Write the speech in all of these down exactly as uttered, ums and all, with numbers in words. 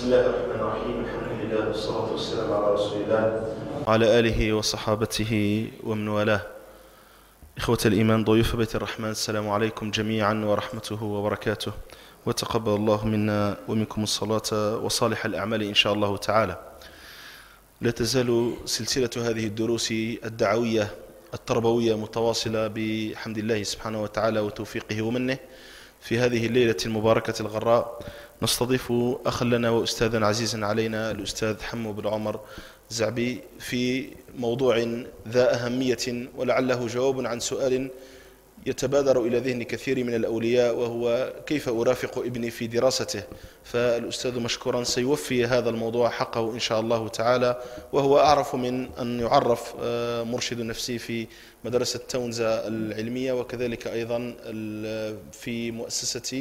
الله الرحمن الرحيم. الحمد لله والصلاة والسلام على رسول الله وعلى آله وصحابته ومن والاه. إخوة الإيمان ضيوف بيت الرحمن، السلام عليكم جميعا ورحمته وبركاته، وتقبل الله منا ومنكم الصلاة وصالح الأعمال إن شاء الله تعالى. لا تزال سلسلة هذه الدروس الدعوية التربوية متواصلة بحمد الله سبحانه وتعالى وتوفيقه ومنه. في هذه الليلة المباركة الغراء نستضيف أخا لنا وأستاذا عزيزا علينا الأستاذ حمو بن عمر زعبي في موضوع ذا أهمية، ولعله جواب عن سؤال يتبادر إلى ذهن كثير من الأولياء، وهو كيف أرافق ابني في دراسته. فالأستاذ مشكورا سيوفي هذا الموضوع حقه إن شاء الله تعالى، وهو أعرف من أن يعرف مرشد نفسي في مدرسة تونزة العلمية، وكذلك أيضا في مؤسسة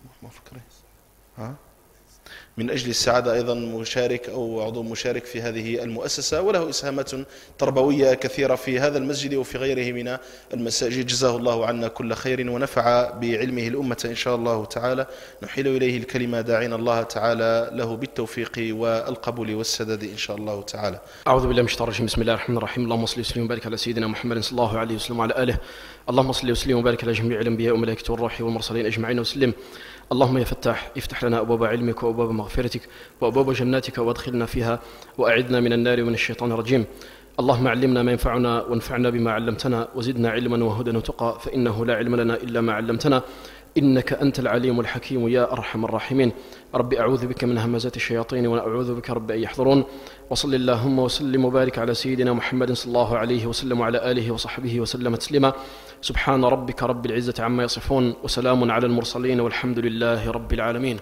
من أجل السعادة أيضا مشارك أو عضو مشارك في هذه المؤسسة، وله إسهامات تربوية كثيرة في هذا المسجد وفي غيره من المساجد. جزاه الله عنا كل خير ونفع بعلمه الأمة إن شاء الله تعالى. نحيل إليه الكلمة داعين الله تعالى له بالتوفيق والقبول والسداد إن شاء الله تعالى. أعوذ بالله من الشيطان الرجيم. بسم الله الرحمن الرحيم. اللهم صل وسلم وبارك على سيدنا محمد صلى الله عليه وسلم وعلى آله. اللهم صل وسلم وبارك على جميع الأنبياء وملائكته والروح والمرسلين أجمعين وسلم. اللهم يا فتاح افتح لنا أبواب علمك وأبواب مغفرتك وأبواب جناتك وادخلنا فيها وأعذنا من النار ومن الشيطان الرجيم. اللهم علمنا ما ينفعنا وانفعنا بما علمتنا وزدنا علما وهدى وتقى، فإنه لا علم لنا إلا ما علمتنا إنك أنت العليم الحكيم يا أرحم الراحمين. رب أعوذ بك من همزات الشياطين وأعوذ بك رب أن يحضرون. وصل اللهم وسلم وبارك على سيدنا محمد صلى الله عليه وسلم وعلى آله وصحبه وسلم تسليما. سبحان ربك رب العزة عما يصفون وسلام على المرسلين والحمد لله رب العالمين.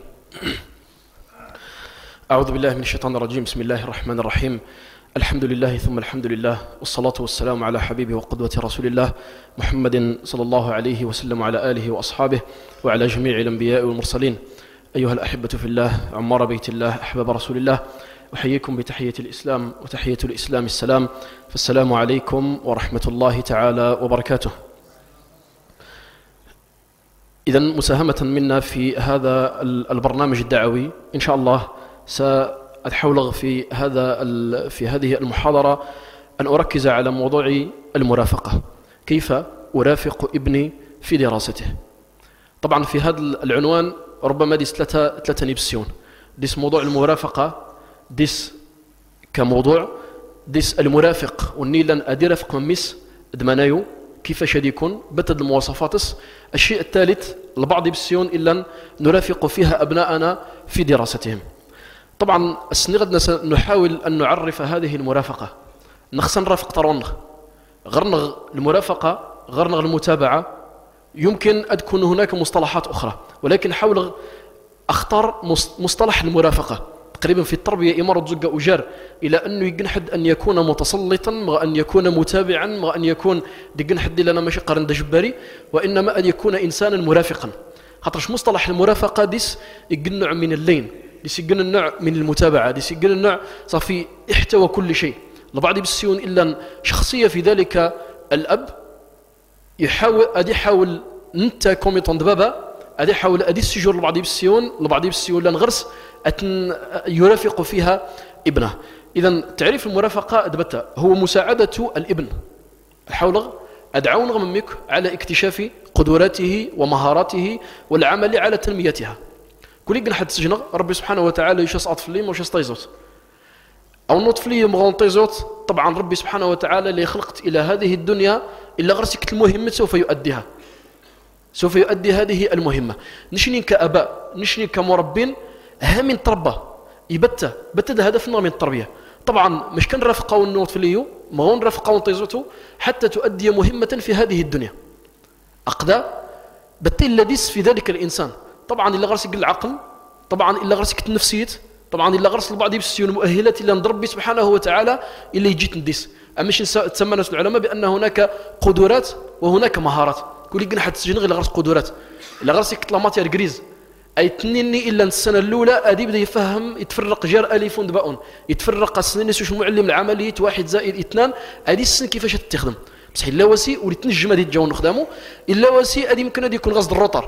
أعوذ بالله من الشيطان الرجيم. بسم الله الرحمن الرحيم. الحمد لله ثم الحمد لله، والصلاة والسلام على حبيبه وقدوة رسول الله محمد صلى الله عليه وسلم وعلى آله وأصحابه وعلى جميع الأنبياء والمرسلين. أيها الأحبة في الله، عمار بيت الله، أحباب رسول الله، أحييكم بتحية الإسلام، وتحية الإسلام السلام، فالسلام عليكم ورحمة الله تعالى وبركاته. إذن مساهمة منا في هذا البرنامج الدعوي إن شاء الله سأحاول في هذا في هذه المحاضرة أن أركز على موضوع المرافقة، كيف أرافق ابني في دراسته. طبعا في هذا العنوان ربما ديس ثلاثة ثلاثة نيبسيون، ديس موضوع المرافقة، ديس كموضوع، ديس المرافق ونيلان أديرفق مميس دمانايو كيفاش غادي يكون بتد المواصفات. الشيء الثالث البعض يبسيون إلا نرافق فيها أبناءنا في دراستهم. طبعا السنة غدنا نحاول أن نعرف هذه المرافقة. نخصن نرافق طرونغ غرنغ المرافقة غرنغ المتابعة، يمكن أن تكون هناك مصطلحات أخرى، ولكن حاول أختار مصطلح المرافقة. تقريبا في التربية إمارة زوجة أجار إلى أنه يجنحد أن يكون متسلطا، مع أن يكون متابعا، مع أن يكون يجنحد لنا ماشي قرن جباري، وإنما أن يكون إنسانا مرافقا. خاطرش مصطلح المرافقة ديس يجن نوع من اللين، ديس يجن النوع من المتابعة، ديس يجن النوع صافي احتوى كل شيء. البعض يبسيون إلا شخصية في ذلك الأب يحاول أدي يحاول أنت كوميطون دبابا أدي يحاول أدي السجور البعض يبسيون البعض يبسيون لان غرس أتن يرافق فيها ابنه. إذن تعريف المرافقة أدبتها هو مساعدة الابن، حاول أدعون غممك على اكتشاف قدراته ومهاراته والعمل على تنميتها. كل يقن حد سجنغ ربي سبحانه وتعالى يشاس أطفلي وش يستيزوت أو نطفلي مغان تيزوت. طبعا ربي سبحانه وتعالى اللي خلقت إلى هذه الدنيا إلا غرسك المهمة سوف يؤديها، سوف يؤدي هذه المهمة. نشني كأباء نشني كمربين هم تربى يبت بتد هدفنا من التربية. طبعا مش كان رافقه النوت في اليو ما هو رافقه طيزته حتى تؤدي مهمة في هذه الدنيا. أقدى بتل لديس في ذلك الإنسان. طبعا إلا غرسك العقل، طبعا إلا غرسك النفسية، طبعا إلا غرس البعض يبسيون مؤهلات إلا عند ربي سبحانه وتعالى اللي يجيت نديس. أمش تسمى ناس العلماء بأن هناك قدرات وهناك مهارات. كل يقن حد سجن غير غرس قدرات. إلا غرسك طلاماتير جريز أي تنيني إلا السنة الأولى أدي بدأ يفهم يتفرق جار ألف دباء، يتفرق السنين سوش معلم العملية واحد زائد اثنان أدي السن كيفاش تستخدم. بصح إلا وسي ولتنجم هذه الجو نخدمه إلا وسي أدي يمكن أدي يكون غصد الروتر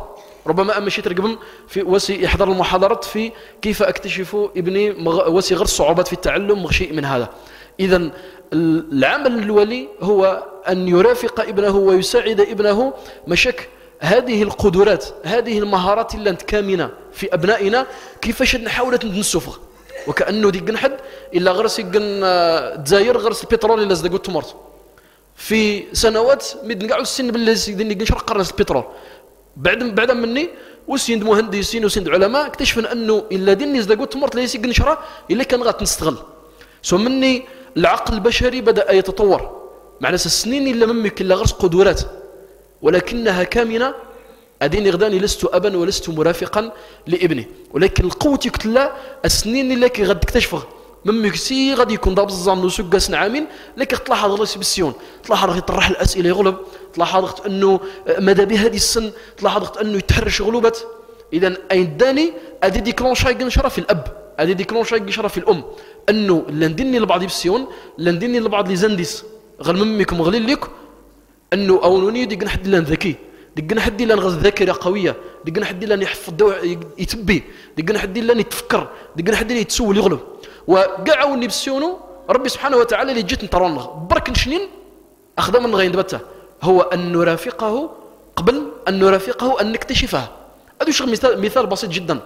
ربما أما شي ترقبم في وسي يحضر المحاضرات في كيف أكتشف ابني مغ... وسي غير الصعوبات في التعلم وشيء من هذا. إذن العمل الولي هو أن يرافق ابنه ويساعد ابنه مشك هذه القدرات، هذه المهارات اللي كامنة في أبنائنا، كيفاش نحاول نسفغ وكأنه ديك نحد إلا غرس يقن تزاير غرس البترول إلا زدقوا التمرت في سنوات مد نقعوا السن باللي سيدني نشرق قرص البترول بعد بعد مني وسيند مهندسين وسيند علماء اكتشفنا أنه إلا ديني زدقوا التمرت ليس نشرة إلا كان غات نستغل سو مني العقل البشري بدأ يتطور معنى السنين إلا ممك إلا غرس قدرات ولكنها كامنة. أديني غداني لست أبا ولست مرافقا لابني، ولكن القوة يكتلا السنين اللي كي غد تكتشفه ممك سي غادي يكون ضابط الزام وسق سن عامين لك تلاحظ غلس بالسيون، تلاحظ يطرح الأسئلة يغلب، تلاحظ أنه ماذا بهذه السن، تلاحظ أنه يتحرش غلوبات. إذا أين داني أدي ديكلونشا ينشرها في الأب، أدي ديكلونشا ينشرها في الأم، أنه لندني لبعض بالسيون لندني لبعض لي زنديس غير ممكم غليل لك أنه أولوني ديك نحد لان ذكي، ديك نحد لان غز ذاكرة قوية، ديك نحد لان يحفظ دواء يتبي، ديك نحد لان يتفكر، ديك نحد لان يتسول يغلب. وقعوني بسيونو ربي سبحانه وتعالى اللي جيت نطرونه برك نشنين أخذ من غين دبته هو أن نرافقه قبل أن نرافقه أن نكتشفه. هذا شغل مثال مثال بسيط جدا.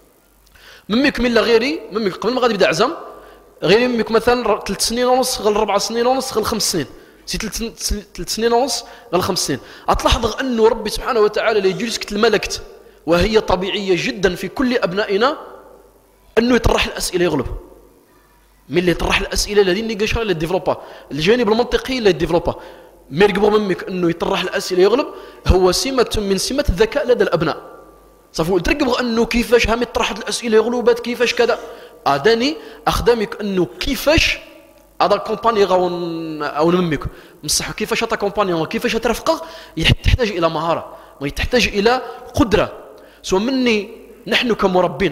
ممك من لا غيري ممك قبل ما غادي يبدا عزم غيري ممك مثلا ثلاث سنين ونص غير أربع سنين ونص غير خمس سنين سي ثلاث سنين ونص غير خمس سنين أتلاحظ أنه ربي سبحانه وتعالى اللي يجلسك الملكت وهي طبيعية جدا في كل أبنائنا أنه يطرح الأسئلة يغلب من اللي يطرح الأسئلة الذين يقشر اللي يديفلوبا الجانب المنطقي اللي يديفلوبا ما يرقبوا منك أنه يطرح الأسئلة يغلب هو سمة من سمة الذكاء لدى الأبناء. صافو ترقبوا أنه كيفاش هم يطرح الأسئلة يغلبات كيفاش كذا أداني أخدامك أنه كيفاش هذا كومباني غاون أو نمك مصح كيفاش هذا كومباني كيفاش ترفقه تحتاج إلى مهارة وتحتاج إلى قدرة. سو مني نحن كمربين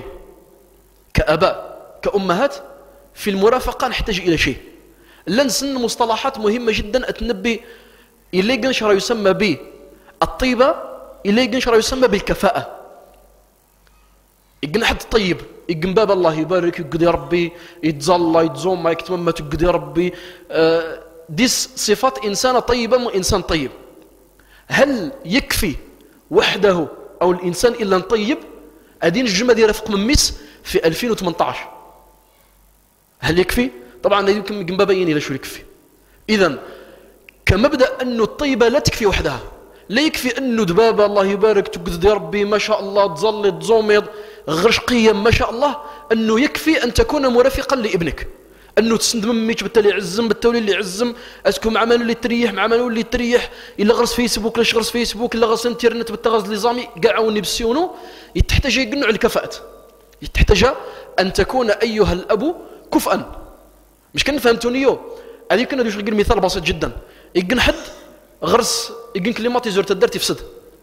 كأباء كأمهات في المرافقة نحتاج إلى شيء لنسن مصطلحات مهمة جدا أتنبي إلي قنشر يسمى به الطيبة إلي قنشر يسمى بالكفاءة. يقن حد طيب يقن باب الله يبارك يقضي ربي يتظل يتزوم ما يكتمم ما تقضي ربي آه ديس صفات إنسان طيبة وإنسان طيب. هل يكفي وحده أو الإنسان إلا طيب؟ أدين الجمع دي رفق من مس في ألفين وثمانية عشر هل يكفي؟ طبعا يمكن يقن باب يني لشو يكفي. إذن كمبدأ أنه الطيبة لا تكفي وحدها، لا يكفي أنه دبابة الله يبارك تقضي ربي ما شاء الله تظل تزومض غرشقيا ما شاء الله، أنه يكفي أن تكون مرافقا لابنك أنه تسند مميك بالتالي يعزم بالتالي اللي يعزم أسكو مع مالو اللي تريح مع مالو اللي تريح إلا غرس فيسبوك لاش غرس فيسبوك إلا غرس انترنت بالتغاز لزامي قاعوني بالسيونو. يتحتاج يقنع الكفاءة، يتحتاج أن تكون أيها الأب كفءا. مش كان فهمتونيو هذه كنا دوش نقول مثال بسيط جدا. يقن حد غرس يقن كليماتيزور تدرتي في صد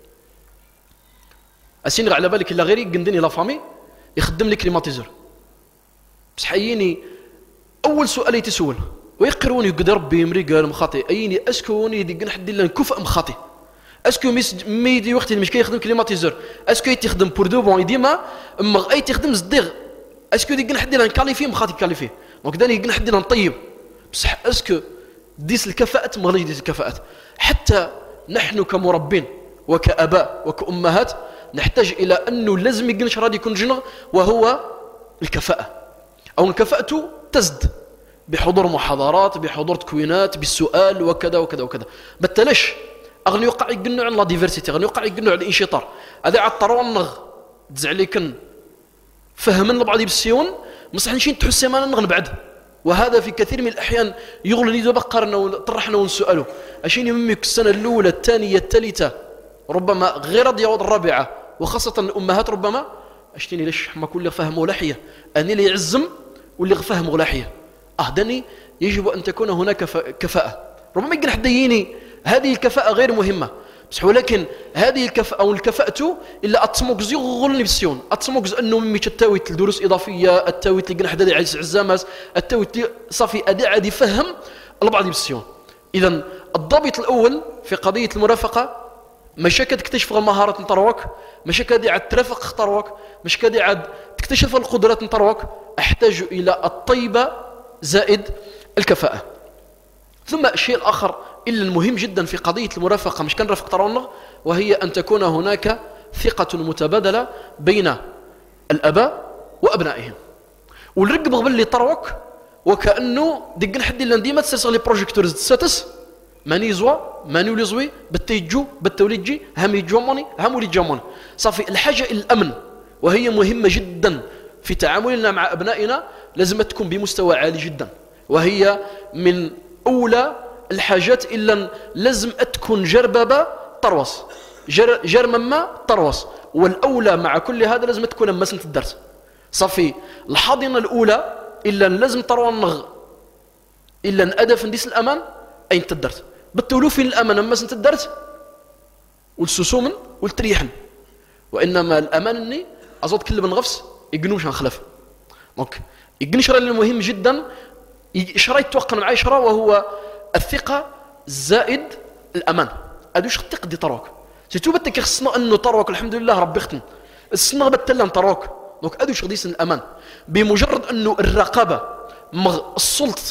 أسين على بالك إلا غيري يقندني لا فامي يخدم لي كليماتيزور بس حييني أول سؤال يتسول ويقروني يقدر ربي يمري قال مخاطي أيني أسكوني يقن حد إلا كفء مخاطي أسكو ميس ميدي وقت مش كي يخدم كليماتيزور أسكو يتخدم بور دو بون ديما أما أي تخدم زديغ أسكو يقن حد إلا نكاليفي مخاطي كاليفي دونك داني يقن حد إلا نطيب بصح أسكو ديس الكفاءات ما غاديش ديس الكفاءات. حتى نحن كمربين وكأباء وكأمهات نحتاج إلى أنه لازم يقنش رادي يكون جنغ وهو الكفاءة أو الكفاءة تزد بحضور محاضرات بحضور تكوينات بالسؤال وكذا وكذا وكذا. بتلاش أغني يوقع يقنوا على لا ديفيرسيتي أغني يوقع يقنوا على الانشطار هذا عطروا النغ تزعليكن فهمنا لبعض بالسيون مصح نشين تحسي ما نغن بعد. وهذا في كثير من الأحيان يغلن إذا بقرنا وطرحنا ونسأله أشين يمك السنة الأولى الثانية الثالثة ربما غير ديال الرابعة وخاصة الأمهات ربما أشتيني ليش ما كل فهم غلاحية أني اللي يعزم واللي فهم غلاحية أهدني يجب أن تكون هناك كفاءة. ربما يقول حد يجيني هذه الكفاءة غير مهمة بس ولكن هذه الكفاءة أو الكفاءة إلا أتصموكز يغلني بالسيون أتصموكز أنه ممي تتاويت الدروس إضافية التاويت اللي قنح دادي عزيز عزامات التاويت صافي أدي عادي يفهم البعض بالسيون. إذن الضابط الأول في قضية المرافقة ماشي كتكتشف المهارات نطروك، ماشي كادي عاد ترافق خطروك، مش كادي عاد تكتشف القدرات نطروك، احتاج الى الطيبة زائد الكفاءة. ثم الشيء الاخر الا المهم جدا في قضية المرافقة مش كنرافق طرونا، وهي ان تكون هناك ثقة متبادلة بين الاباء وابنائهم. والرقب قبل اللي طروك وكانه دق نحدي لان ديما تسير لي بروجيكتورز تساتس ماني زوا ماني ولي زوي بتيجو بتوليد جي هم يجوموني هم ولي جامون. صافي الحاجه الى الامن وهي مهمه جدا في تعاملنا مع ابنائنا، لازم تكون بمستوى عالي جدا، وهي من اولى الحاجات الا لازم تكون جربابه طروس جر جرمما طروس. والاولى مع كل هذا لازم تكون مسنت الدرس. صافي الحاضنه الاولى الا لازم ترونغ الا الهدف نديس الامان اين تدرت بالتولو في الامان اما سنت الدرت والسسومن والتريحن، وانما الامان اني ازود كل من غفس يقنوش نخلف. دونك يقن شرا اللي مهم جدا شرا يتوقن معايا شرا وهو الثقه زائد الامان. ادوش خطيق دي طروك سيتو بتك خصنا انه طروك الحمد لله ربي ختن السنه بتلم طروك. دونك ادوش غديس الامان بمجرد انه الرقابه مغ السلط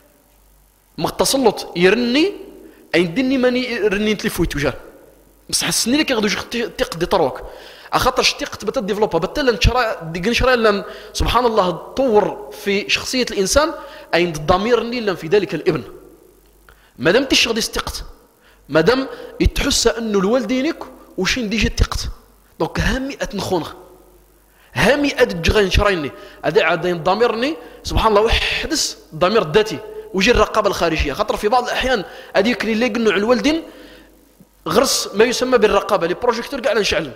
مغ التسلط يرني عندني ماني يرني تلفويت وجار بصح حسني لك غدوش تيق دي طروك اخاطر شتيق تبت ديفلوبا بتلا نشرا دي نشرا لان سبحان الله تطور في شخصيه الانسان عند الضمير ني في ذلك الابن. مادام تشغدي استقت مادام يتحس انه الوالدينك وشين ديجي تقت دونك هامي اتنخونغ هامي ادجغين شرايني ادي عادين ضميرني سبحان الله وحدث الضمير الذاتي وجي الرقابه الخارجيه. خاطر في بعض الاحيان هذيك اللي يقنوا على الوالدين غرس ما يسمى بالرقابه لي بروجيكتور كاع نشعل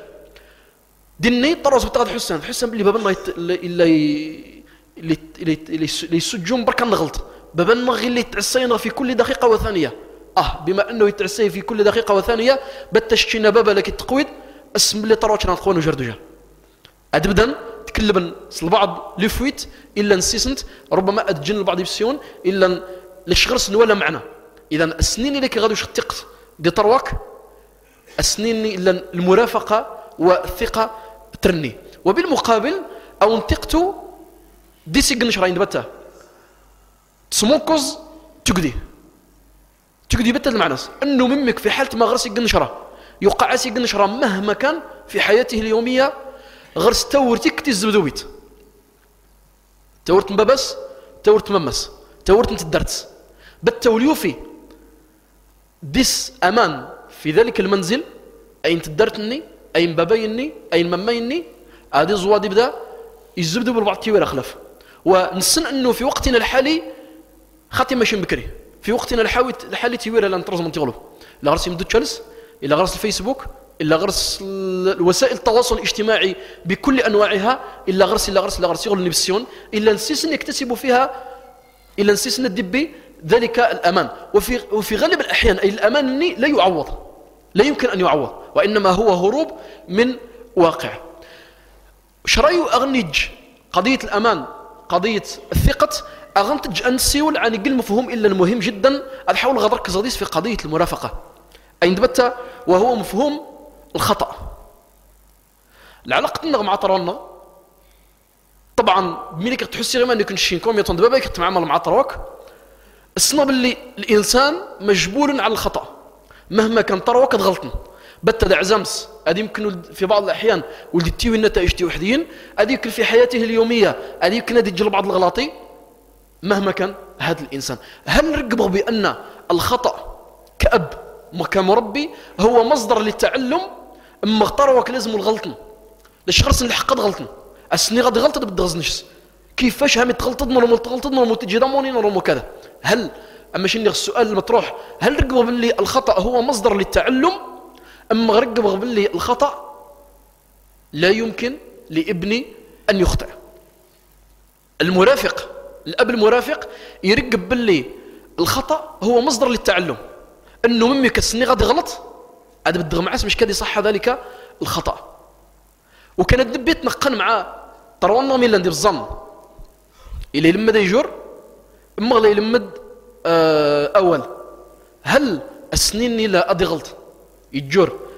دني طرز بتاع حسان حسان باللي بابا الا اللي اللي اللي يسجون برك نغلط بابا نغي اللي يتعسين في كل دقيقه وثانيه اه بما انه يتعسي في كل دقيقه وثانيه بتشتينا بابا لك التقويد اسم اللي طروش نخونو جردوجا ادبدا تكلبن البعض لفويت الا نسيسنت ربما اتجن البعض يبسيون الا لشغرس ولا معنى. اذا السنين اللي كي غادي تقت دي طرواك السنين الا المرافقه والثقه ترني. وبالمقابل او انتقتو دي سيجن شراين بتا سموكوز تقدي تقدي بتا المعنى انه ممك في حاله ما غرس يقن شرا يوقع سيقن شرا مهما كان في حياته اليوميه غرس تورتك تزبدويت تورت مبابس تورت ممس تورت نتدرت بالتوليوفي ديس امان في ذلك المنزل اين تدرتني اين بابيني اين مميني هذه زوادي بدا يزبدوا بالبعض تيوير اخلف. ونسن انه في وقتنا الحالي خاطي ماشي بكري في وقتنا الحالي الحالي تيوير لا نطرز من تغلب لا غرس يمدو تشالس الا غرس الفيسبوك الا غرس وسائل التواصل الاجتماعي بكل انواعها الا غرس الا غرس الا غرس يغل نفسيون الا نسيس يكتسبوا فيها الا نسيس ندبي ذلك الامان. وفي وفي غالب الاحيان اي الامان لا يعوض لا يمكن ان يعوض وانما هو هروب من واقع. شرايو اغنج قضيه الامان قضيه الثقه اغنتج ان سيول عن يقل مفهوم الا المهم جدا احاول غدرك زاديس في قضيه المرافقه اين دبت وهو مفهوم الخطا. العلاقه مع طرونا طبعا ملي كتحسي غير ما انك نشينكم يطون دابا كتعامل مع طروك الصناب اللي الانسان مجبول على الخطا مهما كان طروك تغلطن بتا عزمس هذه يمكن في بعض الاحيان ولدي تيوي النتائج تي وحدين هذه يمكن في حياته اليوميه هذه يمكن هذه تجي بعض الغلاطي مهما كان هذا الانسان. هل نرقبه بان الخطا كاب كمربي هو مصدر للتعلم اما اختاروك لازم الغلطن للشخص اللي حقد غلطن السني غادي غلطت بدغزنش كيفاش هم تغلطت نورمال تغلطت نورمال تجي داموني نورمال كذا. هل اما شنو السؤال المطروح هل رقبه باللي الخطا هو مصدر للتعلم اما رقبه باللي الخطا لا يمكن لابني ان يخطئ. المرافق الاب المرافق يرقب باللي الخطا هو مصدر للتعلم انه ممي كسني غادي غلط هذا بالدغمعس مش كادي صح ذلك الخطا. وكانت دبيت نقن مع طرونا من ندير الظن الى لما دا يجور اما غلا يلمد آه اول هل السنين لا ادي غلط يجور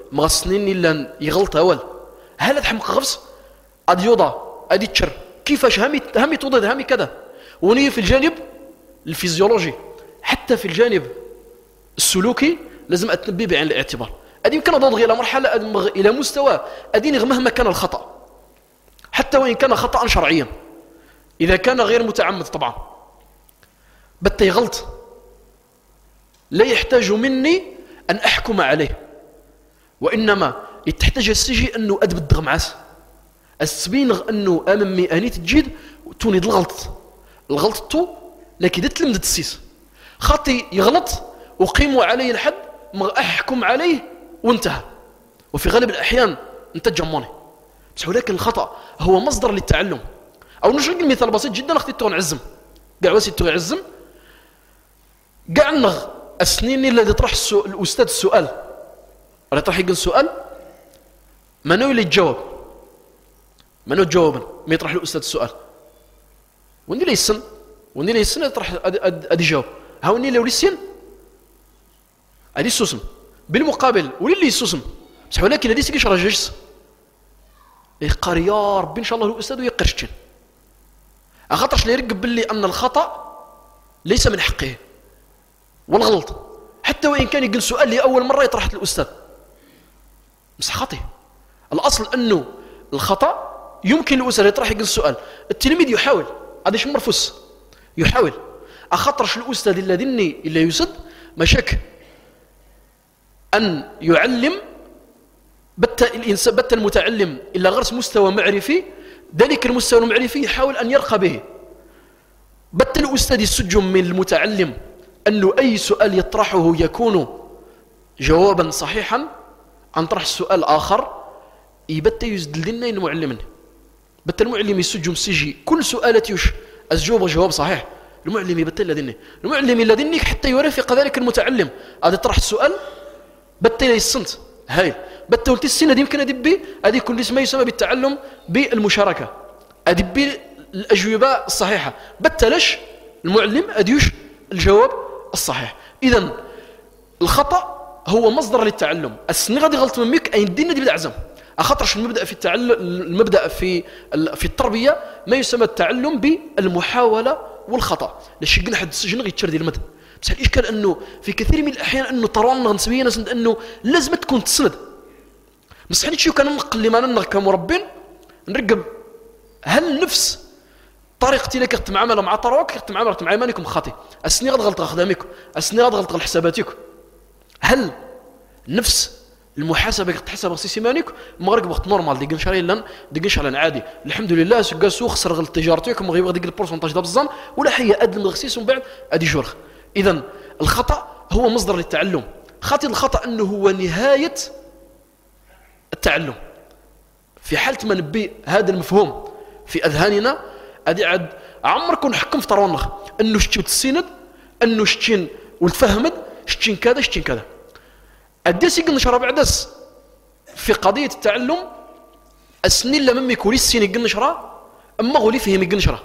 مغسنين إلا يغلط أول هل أتحمق غفص أدي يوضع أدي تشر كيفاش همي همي توضد همي كذا وني في الجانب الفيزيولوجي حتى في الجانب السلوكي لازم أتنبي بعين الاعتبار أدي يمكن أضغي إلى مرحلة إلى مستوى أديني مهما كان الخطأ حتى وإن كان خطأ شرعيا إذا كان غير متعمد طبعا بت يغلط لا يحتاج مني أن أحكم عليه وإنما تحتاج السجي أنه أدب معاس السبين أنه أمامي أني تجد توني الغلط الغلط تو لكن تلمد السيس خاطي يغلط وقيموا عليه الحد ما أحكم عليه وانتهى وفي غالب الأحيان أنت تجمعني بس ولكن الخطأ هو مصدر للتعلم أو نشرق المثال بسيط جدا أختي تغن عزم قاع واسي تغن عزم قاع نغ السنين اللي يطرح الأستاذ السؤال اللي يطرح يقول سؤال منو اللي يتجاوب منو تجاوبا ما يطرح الأستاذ السؤال وندي لي السن وندي لي السن يطرح أدي جاوب ها وني لو السن أدي السوسم بالمقابل ولي اللي السوسم بس ولكن هذه سيكيش رجس يقار يا ربي إن شاء الله الأستاذ ويقرشتين أخطرش لي يرقب باللي أن الخطأ ليس من حقه والغلط حتى وإن كان يقول سؤال لي أول مرة يطرح الأستاذ بس خطأ الأصل أنه الخطأ يمكن الأستاذ يطرح يقول السؤال التلميذ يحاول هذا شيء مرفوس يحاول أخطرش الأستاذ الذي اللي يسد مشاك أن يعلم بت الإنسان بت المتعلم إلا غرس مستوى معرفي ذلك المستوى المعرفي يحاول أن يرقى به بت الأستاذ السجم من المتعلم أنه أي سؤال يطرحه يكون جوابا صحيحا عن طرح السؤال آخر يبت يزد لنا المعلم بت المعلم يسجم سجي كل سؤالة يش الجواب جواب صحيح المعلم يبت لدني المعلم لدني حتى يرافق ذلك المتعلم هذا طرح السؤال بت يصنت هاي بت قلت السنة دي يمكن أدبي هذه كل اسم يسمى بالتعلم بالمشاركة أدبي الأجوبة الصحيحة بت لش المعلم أديوش الجواب الصحيح إذن الخطأ هو مصدر للتعلم السنة غادي غلط منك أي الدين دي بدأ عزم أخطرش المبدأ في التعلم المبدأ في في التربية ما يسمى التعلم بالمحاولة والخطأ ليش قلنا حد السجن غير تشردي المدى بس الإشكال أنه في كثير من الأحيان أنه ترانا نسوينا ناس أنه لازم تكون تسند بس حني شو كان نقل لما ننغ كمربين نرقب هل نفس طريقتي لك تتعامل مع طروك تتعامل مع ايمانكم خاطئ السني غاد غلط خدامكم السني غاد غلط حساباتكم هل نفس المحاسبه تحسب خصيص ايمانك مغرق وقت نورمال ديك نشري لان ديك نشري عادي الحمد لله سكاسو خسر غلط تجارتكم غير ديك البورسونتاج ديال الظن ولا حي ادم الخسيس ومن بعد ادي جورخ اذا الخطا هو مصدر للتعلم خاطئ الخطا انه هو نهايه التعلم في حاله ما نبي هذا المفهوم في اذهاننا ادي عاد عمركم نحكم في طرونخ انه شتي تسند انه شتين وتفهمت شتين كذا شتين كذا اديس يقول نشرب بعدس في قضيه التعلم السنين لما يكون السين يقول نشرا اما غولي فهم يقول نشرا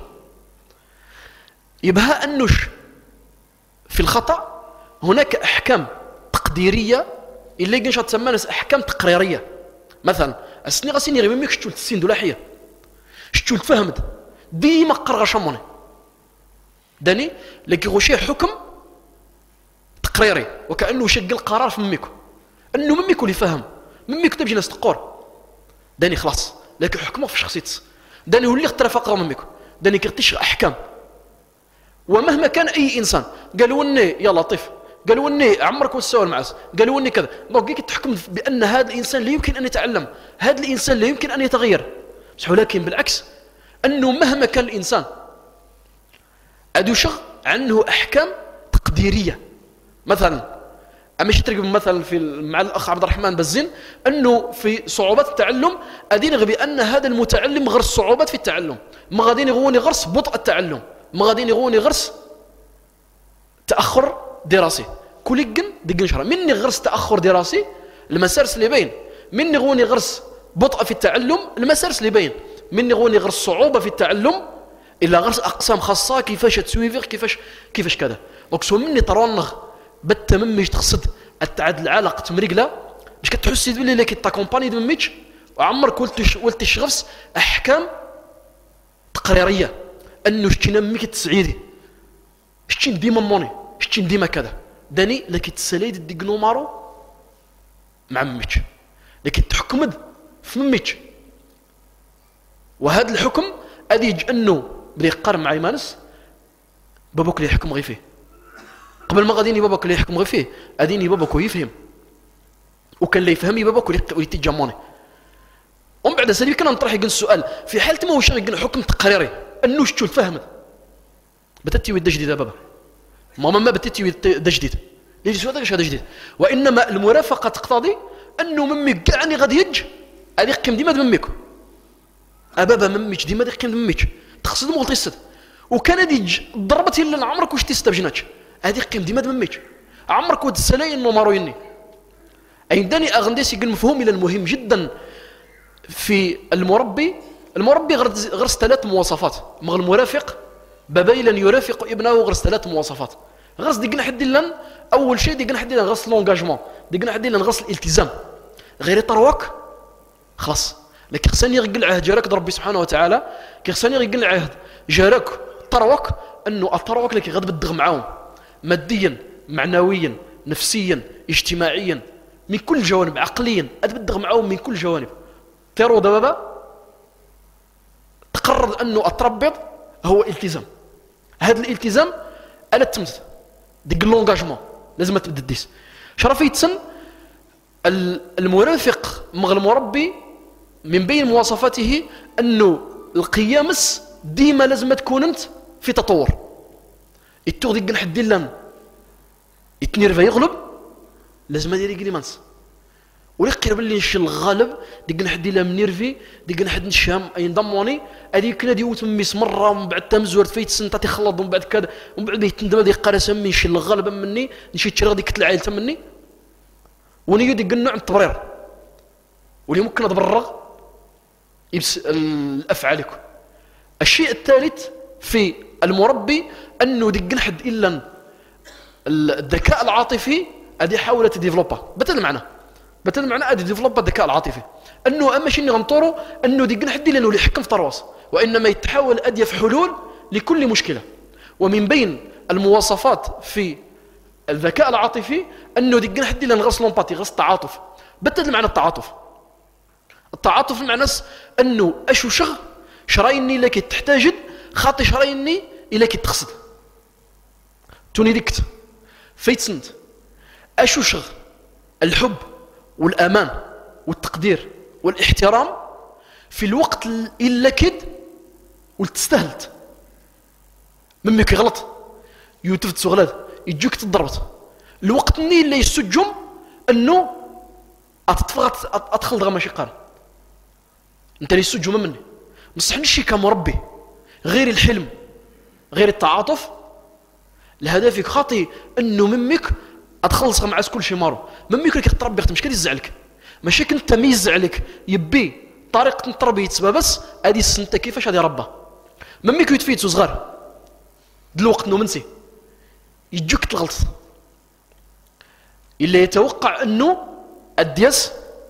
يبها انوش في الخطا هناك احكام تقديريه اللي يقول نشرا تسمى احكام تقريريه مثلا السنين غاسين غير ميك شتو تسين ولا حيه شتو تفهمت ديما قرغ شموني داني لكن هو شيء حكم تقريري وكانه شق القرار في مميكو انه مميكو اللي فهم مميكو تبجي ناس تقور داني خلاص لكن حكمه في شخصيته داني هو اللي اختلف اقرا مميكو داني كيرتيش احكام ومهما كان اي انسان قالوا اني يا لطيف قالوا اني عمرك وتساوي المعاس قالوا اني كذا دونك كي تحكم بان هذا الانسان لا يمكن ان يتعلم هذا الانسان لا يمكن ان يتغير ولكن بالعكس أنه مهما كان الإنسان أدو شغ عنه أحكام تقديرية مثلا أما شترك مثلا في مع الأخ عبد الرحمن بزين أنه في صعوبات التعلم أدين غبي أن هذا المتعلم غرس صعوبات في التعلم ما غادين يغوني غرس بطء التعلم ما غادين يغوني غرس تأخر دراسي كل جن دقن شرا مني غرس تأخر دراسي المسارس اللي بين مني غوني غرس بطء في التعلم المسارس اللي بين مني غوني غير الصعوبة في التعلم إلا غير أقسام خاصة كيفاش تسويفيغ كيفاش كيفاش كذا دونك سو مني ترونغ بالتممج تقصد التعاد العلاقة مريقلة باش كتحسي بلي اللي كيتاكومباني دميتش وعمرك ولتي ولتي شغفس احكام تقريريه انه شتينا ميك تسعيدي شتي ديما موني شتي ديما كذا داني لكي تساليد ديك نومارو مع ميتش لكي تحكمد في ميتش وهذا الحكم ادي انه بلي يقارن مع ايمانس باباك اللي يحكم غير فيه قبل ما غاديني باباك اللي يحكم غير فيه اديني باباك يفهم وكان اللي يفهمي باباك اللي تيجاموني ومن بعد سالي كان نطرح يقول السؤال في حاله ما واش يقول حكم تقريري انه شتو فهمت بتاتي ود جديد بابا ماما ما بتاتي ود جديد ليش هذا هذا جديد وانما المرافقه تقتضي انه ممي كاعني غادي يج غادي يقيم ديما دمك ابابا مميك ديما يقيم دمك تقصد مو غلطيست وكان هادي ضربتي الا عمرك واش تستبجناتش هادي قيم ديما دمك عمرك ود السلاين نومارو يني عندني اغنديسي يقول مفهوم الى المهم جدا في المربي المربي غرس ثلاث مواصفات مغ المرافق بابيلا يرافق ابنه غرس ثلاث مواصفات غرس ديقنا حد لن اول شيء ديقنا حد لن غرس لونجاجمون ديقنا حد لن غرس الالتزام غير طرواك خلاص لكن خصني يقل عهد جارك ربي سبحانه وتعالى كي خصني يقل عهد جارك طرواك انه الطرواك لك غد بدغ معاهم ماديا معنويا نفسيا اجتماعيا من كل جوانب عقليا ادبدغ معاهم من كل جوانب تيرو دابا تقرر انه التربط هو التزام هذا الالتزام الا تمت ديك لونغاجمون لازم تبدا ديس شرفي تسن المرافق مع المربي من بين مواصفاته انه القيامس ديما لازم تكون انت في تطور يتوغ ديك نحد لان يتنيرفا يغلب لازم هذه يقول لي مانس ويقرب لي نشي الغالب ديك نحد لا منيرفي ديك نحد نشام اي نضموني هذيك كنا ديوت ميس مره ومن بعد تمزور فايت سنه تيخلط ومن بعد كذا ومن بعد يتندم ديك قرا من نشي الغالب مني نشي تشري غادي كتل عائلته مني ونيو ديك النوع التبرير واللي ممكن نتبرغ يبس الافعالك الشيء الثالث في المربي انه ديك نحد الا الذكاء العاطفي ادي حاول تديفلوبا بتل معنى بتل معنى ادي ديفلوبا الذكاء العاطفي انه اما شي نغنطورو انه ديك نحد لانه اللي يحكم في طرواس وانما يتحاول ادي في حلول لكل مشكله ومن بين المواصفات في الذكاء العاطفي انه ديك نحد لان غرس لومباتي غرس التعاطف بتل معنى التعاطف التعاطف المعنى انه اشو شغ شرايني لك تحتاج خاطي شرايني الى كي تقصد توني ديكت فيتسنت اشو شغ الحب والامان والتقدير والاحترام في الوقت الا كد وتستهلت ممك غلط يوتفت سغلاد يجوك تضربت الوقت ني اللي يسجم انه اتطفغت ادخل دغ ماشي قال انت اللي يسجم مني مصحني شي كمربي غير الحلم غير التعاطف لهدفك خاطي انه ممك اتخلص مع كل شيء مارو ممك لك تربي مش كان يزعلك ماشي كنت تميز عليك يبي طريقه التربيه تسبه بس ادي السنه كيفاش غادي ربى ممك يتفيت صغار دلوقت انه منسي يجوك تغلط اللي يتوقع انه الدياس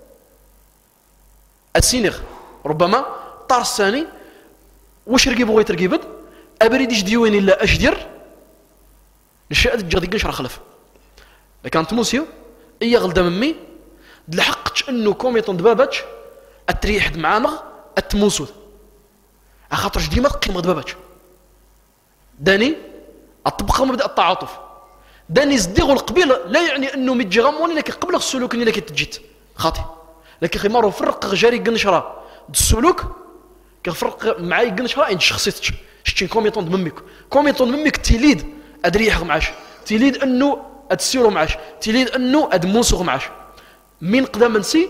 السينغ ربما طار الثاني واش رقيب بغيت رقيبد ابريد يجديوين الا اشدير الشيء الجديد قنشر خلف لكن تموسيو اي غلده ممي دلحقتش انه كوميطون دباباتش اتريح معانا اتموسود اخاطرش ديما قيمه دباباتش داني اطبق مبدا التعاطف داني زديغو القبيل لا يعني انه متجي غموني لكن قبل السلوك اللي لك تجيت خاطي لكن خمارو فرق جاري قنشره السلوك كنفرق معايا قنشره انت شخصيتك شتي كوميطون ممك كوميطون ممك تيليد ادريح معاش تيليد انه اتسيرو معاش تيليد انه ادموسو معاش من قدام نسي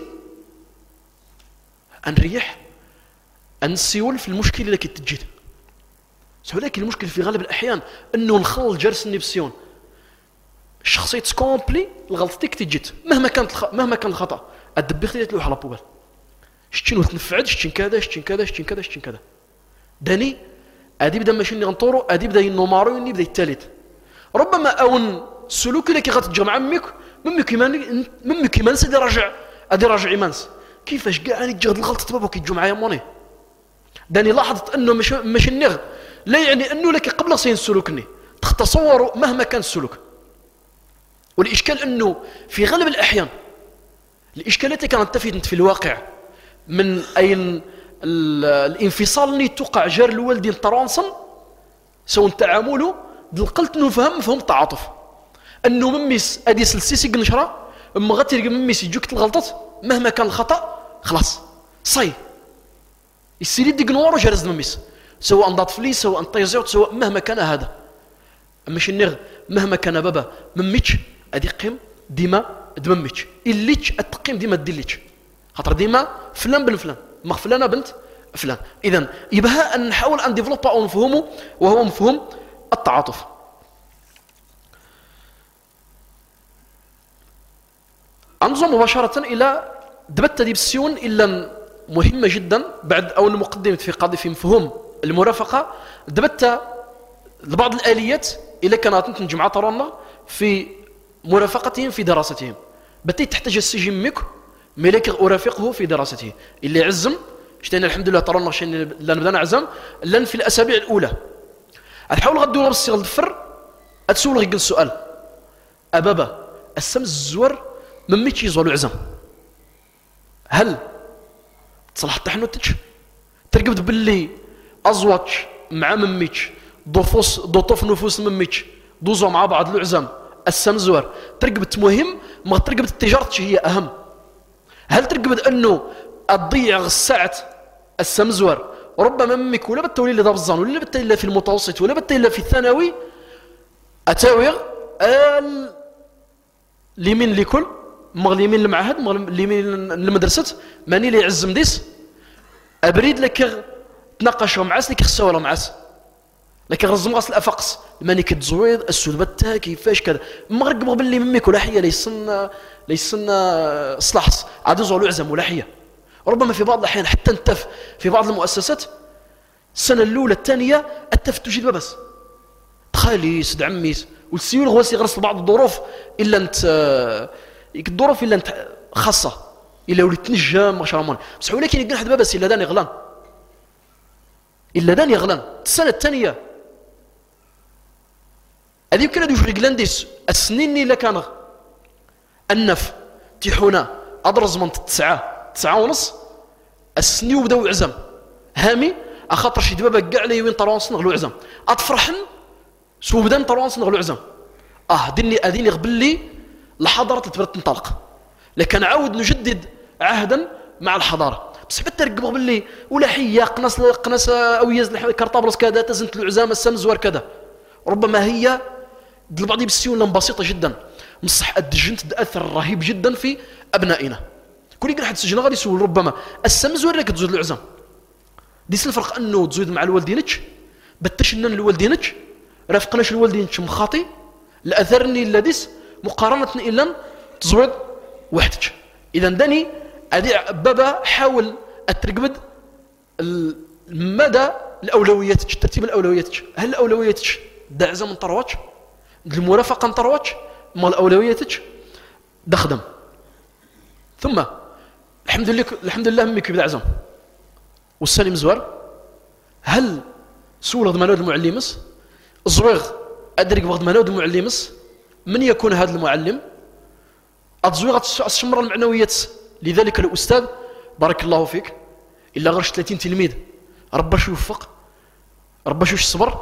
نريح نسيول في المشكل اللي كتجيت ولكن المشكل في غالب الاحيان انه نخل جرس النفسيون الشخصيه تكومبلي الغلطتك تجيت مهما كانت الخ... مهما كان الخطا الدبيختي تلوح على بوبال شتي نتنفعد شتي كذا شتي كذا شتي كذا شتي كذا داني ادي بدا ماشي اللي غنطورو ادي بدا النومارو اللي بدا الثالث ربما اون السلوك اللي كي غتجمع مك ممي كيما ممي كيما نسى راجع ادي راجع ايمانس كيفاش كاع راني تجي الغلطه بابا كيجوا معايا موني داني لاحظت انه مش مش النغ لا يعني انه لك قبل سين السلوكني تتصوروا مهما كان السلوك. والاشكال انه في غالب الاحيان الاشكالات اللي كانت تفيد في الواقع من اين الانفصال اللي توقع جار الوالدين طرونسن سواء تعامله دلقلت انه فهم فهم التعاطف انه مميس ادي سلسيسي قنشره اما غتلقى مميس يجوك الغلطات مهما كان الخطا خلاص صاي السيري ديك نورو جرز مميس سواء ضاط فلي سواء طيزوت سواء مهما كان هذا. اما شنيغ مهما كان بابا مميتش ادي قيم ديما دمميتش الليتش التقيم ديما ديليتش خاطر ديما فلان بن فلان ما فلانه بنت فلان. اذا يبقى ان نحاول ان ديفلوبا او نفهمه وهو مفهوم التعاطف. انظر مباشره الى دبت دي بسيون الا مهمه جدا بعد او مقدمه في قضيه في مفهوم المرافقه دبت لبعض الاليات الى كانت تنتج مع طرنا في مرافقتهم في دراستهم بتي تحتاج السجن ميك ملك ارافقه في دراسته اللي عزم شتينا الحمد لله طرنا شين لا نبدا نعزم لان في الاسابيع الاولى نحاول غدو نفسي غدفر اتسول غير السؤال ابابا السم الزور مميتش يزولو عزم هل تصلح تحنوتش ترقبت باللي ازواتش مع مميتش دوفوس دوطوف نفوس مميتش دوزو مع بعض العزم السم زور ترقبت مهم ما ترقبت تجارتش هي اهم. هل ترقبت انه تضيع الساعه السمزور ربما ممك ولا بتولي اللي ضبزان ولا بت الا في المتوسط ولا بت الا في الثانوي اتاويغ ال لمن لكل مغليمين المعهد مغليمين المدرسه ماني اللي يعزم ديس ابريد لك تناقشوا معاس لك خسوا معاس لكن رزم غاس الافقس ماني كتزويد السلبته كيفاش كذا مغرق باللي ممك ولا حيه ليسن ليسن صلاحس عاد يزولوا عزم ولا حيه. ربما في بعض الاحيان حتى انتف في بعض المؤسسات السنه الاولى الثانيه التف تجد بس تخالي سد عميس والسيول غواسي غرس بعض الظروف الا انت الظروف الا انت خاصه الا وليت تنجم ما شاء الله بصح ولكن يقول حد بس الا داني غلان الا داني غلان السنه الثانيه هذه يمكن هذا يفرق لانديس السنين اللي كان النف تيحونا ادرز من تسعه تسعه ونص السني وبداو عزم هامي اخاطر شي دابا كاع لي وين طرونس نغلو عزم اطفرحن سو بدا طرونس نغلو عزم اه دني اذيني قبل لي الحضاره تبدا تنطلق لكن عاود نجدد عهدا مع الحضاره بس حتى ركبوا باللي ولا حيه قناص قناص اوياز كرطابلس كذا تزنت العزام السمزور كذا ربما هي البعض بسيون بسيطه جدا مصح الدجنت تاثر رهيب جدا في ابنائنا. كل يقول حد سجن غادي يسول ربما السمزور راك تزود العزام ديس الفرق انه تزود مع الوالدينك بتشنن الوالدينك رافقناش الوالدينك مخاطي الاثرني لديس مقارنه الا تزود وحدك. اذا داني ادي بابا حاول اترقبد مدى الاولويات ترتيب الاولويات هل اولوياتك دا عزم طرواتش المرافقه طرواتش مال اولوياتك دخدم ثم الحمد لله الحمد لله امك بدا عزم والسالم زوار هل سول غد منود المعلمس الزويغ ادرك بغد منود المعلمس من يكون هذا المعلم الزويغ تشمر المعنويات لذلك الاستاذ بارك الله فيك الا غير ثلاثين تلميذ ربا شو يوفق ربا شو الصبر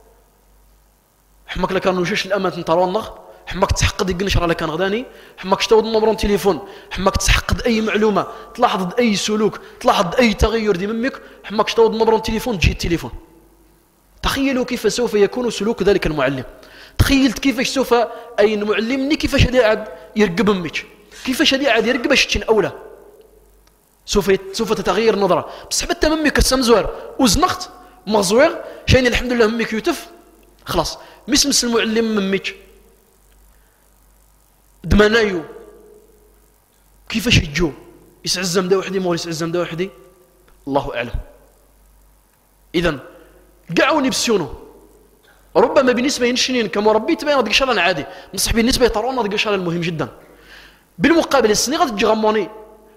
حماك لكان وشاش الامانه نطرونغ حماك تحقد يقنشر على كان غداني حماك تشتاود نمرون تليفون حماك تحقد اي معلومه تلاحظ اي سلوك تلاحظ اي تغير دي منك حماك تشتاود نمرون تليفون تجي التليفون. تخيلوا كيف سوف يكون سلوك ذلك المعلم تخيلت كيفاش سوف اي معلمني كيفاش هذا قاعد يرقب امك كيفاش هذا قاعد يرقب اش تشن اولى سوف سوف تتغير النظره بس حتى ممك السمزوار وزنخت مغزوير شاين الحمد لله ممك يوتف خلاص مسمس المعلم ممك دمنايو كيفاش يجو يسعزم دا وحدي مول يسعزم دا وحدي الله اعلم. اذا قعوني بسيونو ربما بالنسبه ينشنين كمربي تبين هذيك الشغله عادي نصح بالنسبه يطرون هذيك الشغله المهم جدا. بالمقابل السني غادي تجي غموني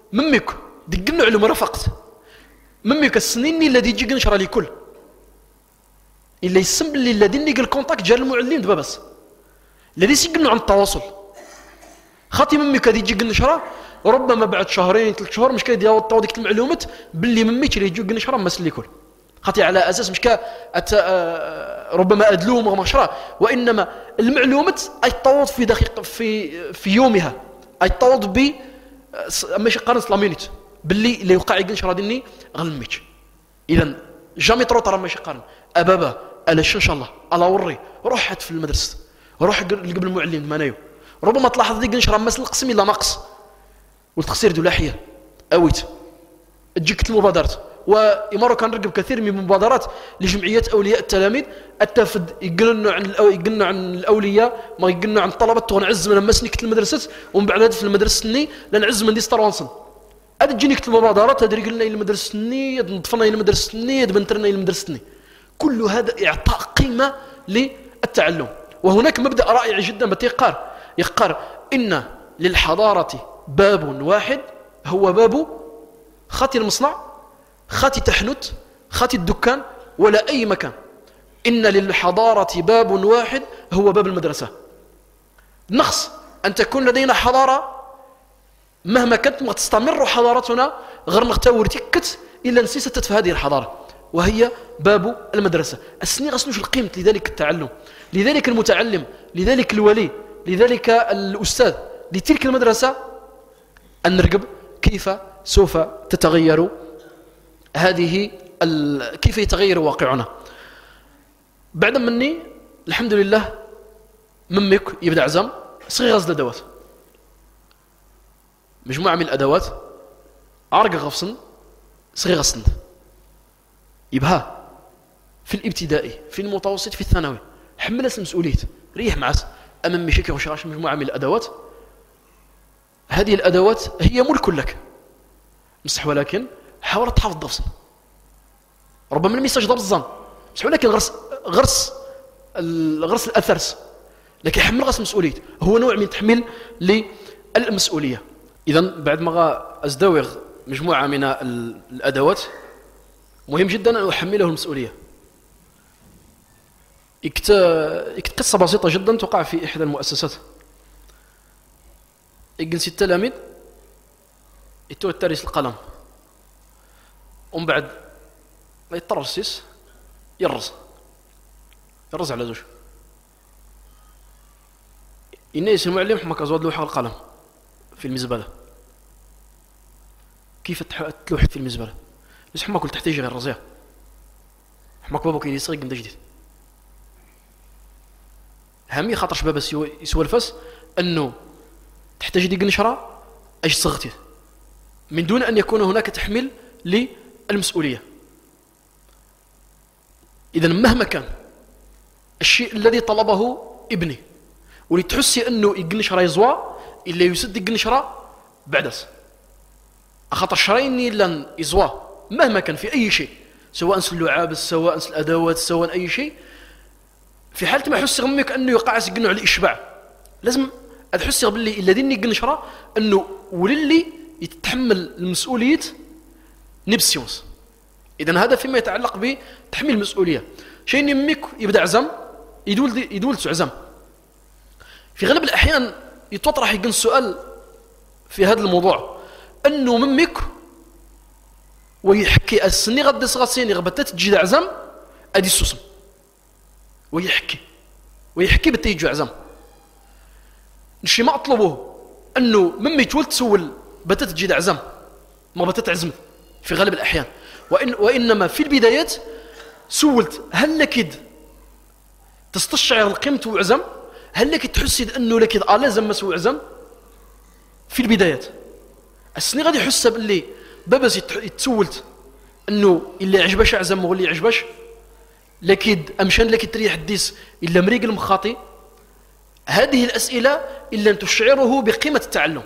مميك دقلنا على مرافقت مميك السنين الذي يجي نشرى لي كل إلا يسم اللي الذي نيجي الكونتاكت جال المعلم دابا بس الذي سيقلنا عن التواصل خاطي مميك هذه يجي نشرى ربما بعد شهرين ثلاث شهور مش كيدير يعطيو ديك المعلومات باللي مميك اللي يجي نشرى ما سلي كل خاطي على اساس مش كا ربما ادلوم وما شرا وانما المعلومات اي تطوض في دقيقه في في يومها اي تطوض ب ماشي قرن سلامينيت باللي اللي يوقع ينشر ديني غلميت اذا جامي ترو ترى ماشي قرن ابابا الاش ان شاء الله الله وري روح في المدرسه روح قبل المعلم مانايو ربما تلاحظ ديك نشرى مس القسم الا ناقص والتقصير دو لاحيه اويت تجيك المبادرات وإمارة كان رقب كثير من المبادرات لجمعيات أولياء التلاميذ التافد يقلنا عن الأو... يقلنا عن الأولياء ما يقلنا عن الطلبة ونعز من مسنك المدرسة ومن بعد هذا في المدرسة السنية لنعز من دي ستارونسن هذا تجينيك المبادرات هذا يقلنا إلى المدرسة السنية نضفنا إلى المدرسة السنية بنترنا إلى المدرسة السنية كل هذا إعطاء قيمة للتعلم وهناك مبدأ رائع جدا بتيقار يقار إن للحضارة باب واحد هو باب خاتي المصنع خاتي تحنت خاتي الدكان ولا أي مكان إن للحضارة باب واحد هو باب المدرسة نقص أن تكون لدينا حضارة مهما كانت ما تستمر حضارتنا غير نختار تكت إلا نسيست في هذه الحضارة وهي باب المدرسة السني غسنوش القيمة لذلك التعلم لذلك المتعلم لذلك الولي لذلك الأستاذ لتلك المدرسة أن نرقب كيف سوف تتغير هذه كيف يتغير واقعنا بعد مني الحمد لله ممك يبدأ عزم صغير غزل الأدوات مجموعة من الأدوات عرق غفصن صغير غسن يبها في الابتدائي في المتوسط في الثانوي حمل اسم مسؤولية ريح معس أمام مشاكل وشراش مجموعة من الأدوات هذه الأدوات هي ملك لك مصح ولكن حاول تحافظ الضفصن ربما لم يستجدر الظن مصح ولكن غرس غرس غرس الأثرس لكن حمل غرس مسؤولية هو نوع من تحميل للمسؤولية إذا بعد ما أزدوغ مجموعة من الأدوات مهم جدا أن أحمله المسؤولية يكت قصة بسيطة جدا تقع في إحدى المؤسسات يجلس التلاميذ يتو الترس القلم ومن بعد ما يترسس يرز يرز على زوج الناس المعلم حماك أزود لوحة القلم في المزبلة كيف تلوح في المزبلة ليش حماك قلت تحتاج غير رزيع حماك بابا كي يسرق من جديد همي خاطر شباب يسوى الفس أنه تحتاج ديك نشرة ايش صغتي من دون ان يكون هناك تحميل للمسؤوليه اذا مهما كان الشيء الذي طلبه ابني ولتحسي انه يقنشرا يزوا الا يسد يقنشرا بعدس اخاطر شرايني لن يزوا مهما كان في اي شيء سواء اللعاب سواء الادوات سواء اي شيء في حاله ما يحس غمك انه يقع يقنع على الاشباع لازم تحس باللي الذين يقنشرا انه وللي يتحمل المسؤوليه نبسيونس اذا هذا فيما يتعلق بتحميل المسؤوليه شيء يمك يبدا عزم يدول يدول عزم في غالب الاحيان يتطرح يقن السؤال في هذا الموضوع انه ممك ويحكي السني غد صغاسيني غبتات تجي عزم ادي السوسم ويحكي ويحكي بتيجي عزم الشيء ما اطلبه انه ممي تولد تسول بتات تجي عزم ما بتات عزم في غالب الاحيان وإن وانما في البدايات سولت هل لكد تستشعر القيمه وعزم هل لك تحسد انه لكد اه لازم مسوي عزم في البدايات السني غادي يحس باللي بابا يتسولت انه اللي عجبش عزم واللي يعجبش لكد امشان لك تريح الديس الا مريق المخاطي هذه الاسئله الا ان تشعره بقيمه التعلم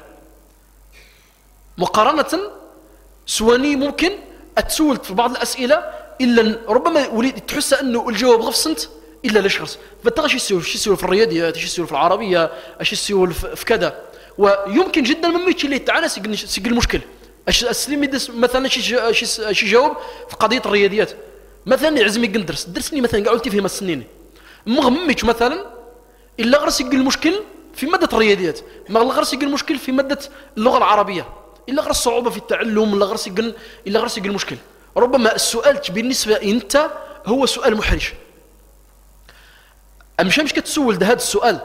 مقارنه سواني ممكن اتسولت في بعض الاسئله الا ربما وليد تحس انه الجواب غف سنت الا لشخص فتغش يسول شي يسول في الرياضيات شي يسول في العربيه اش يسول في كذا ويمكن جدا مما يجي ليه تعانس يسجل المشكل السليم يدس مثلا شي شي شي جاوب في قضيه الرياضيات مثلا يعزم يقن درس درسني مثلا كاع قلتي فيه السنين مغميتش مثلا الا غرس يقل المشكل في ماده الرياضيات ما غرس يقل المشكل في ماده اللغه العربيه الا غرس صعوبه في التعلم الا غرس يقل الا غرس يقل المشكل ربما السؤال بالنسبه انت هو سؤال محرج امشي مش كتسول هذا السؤال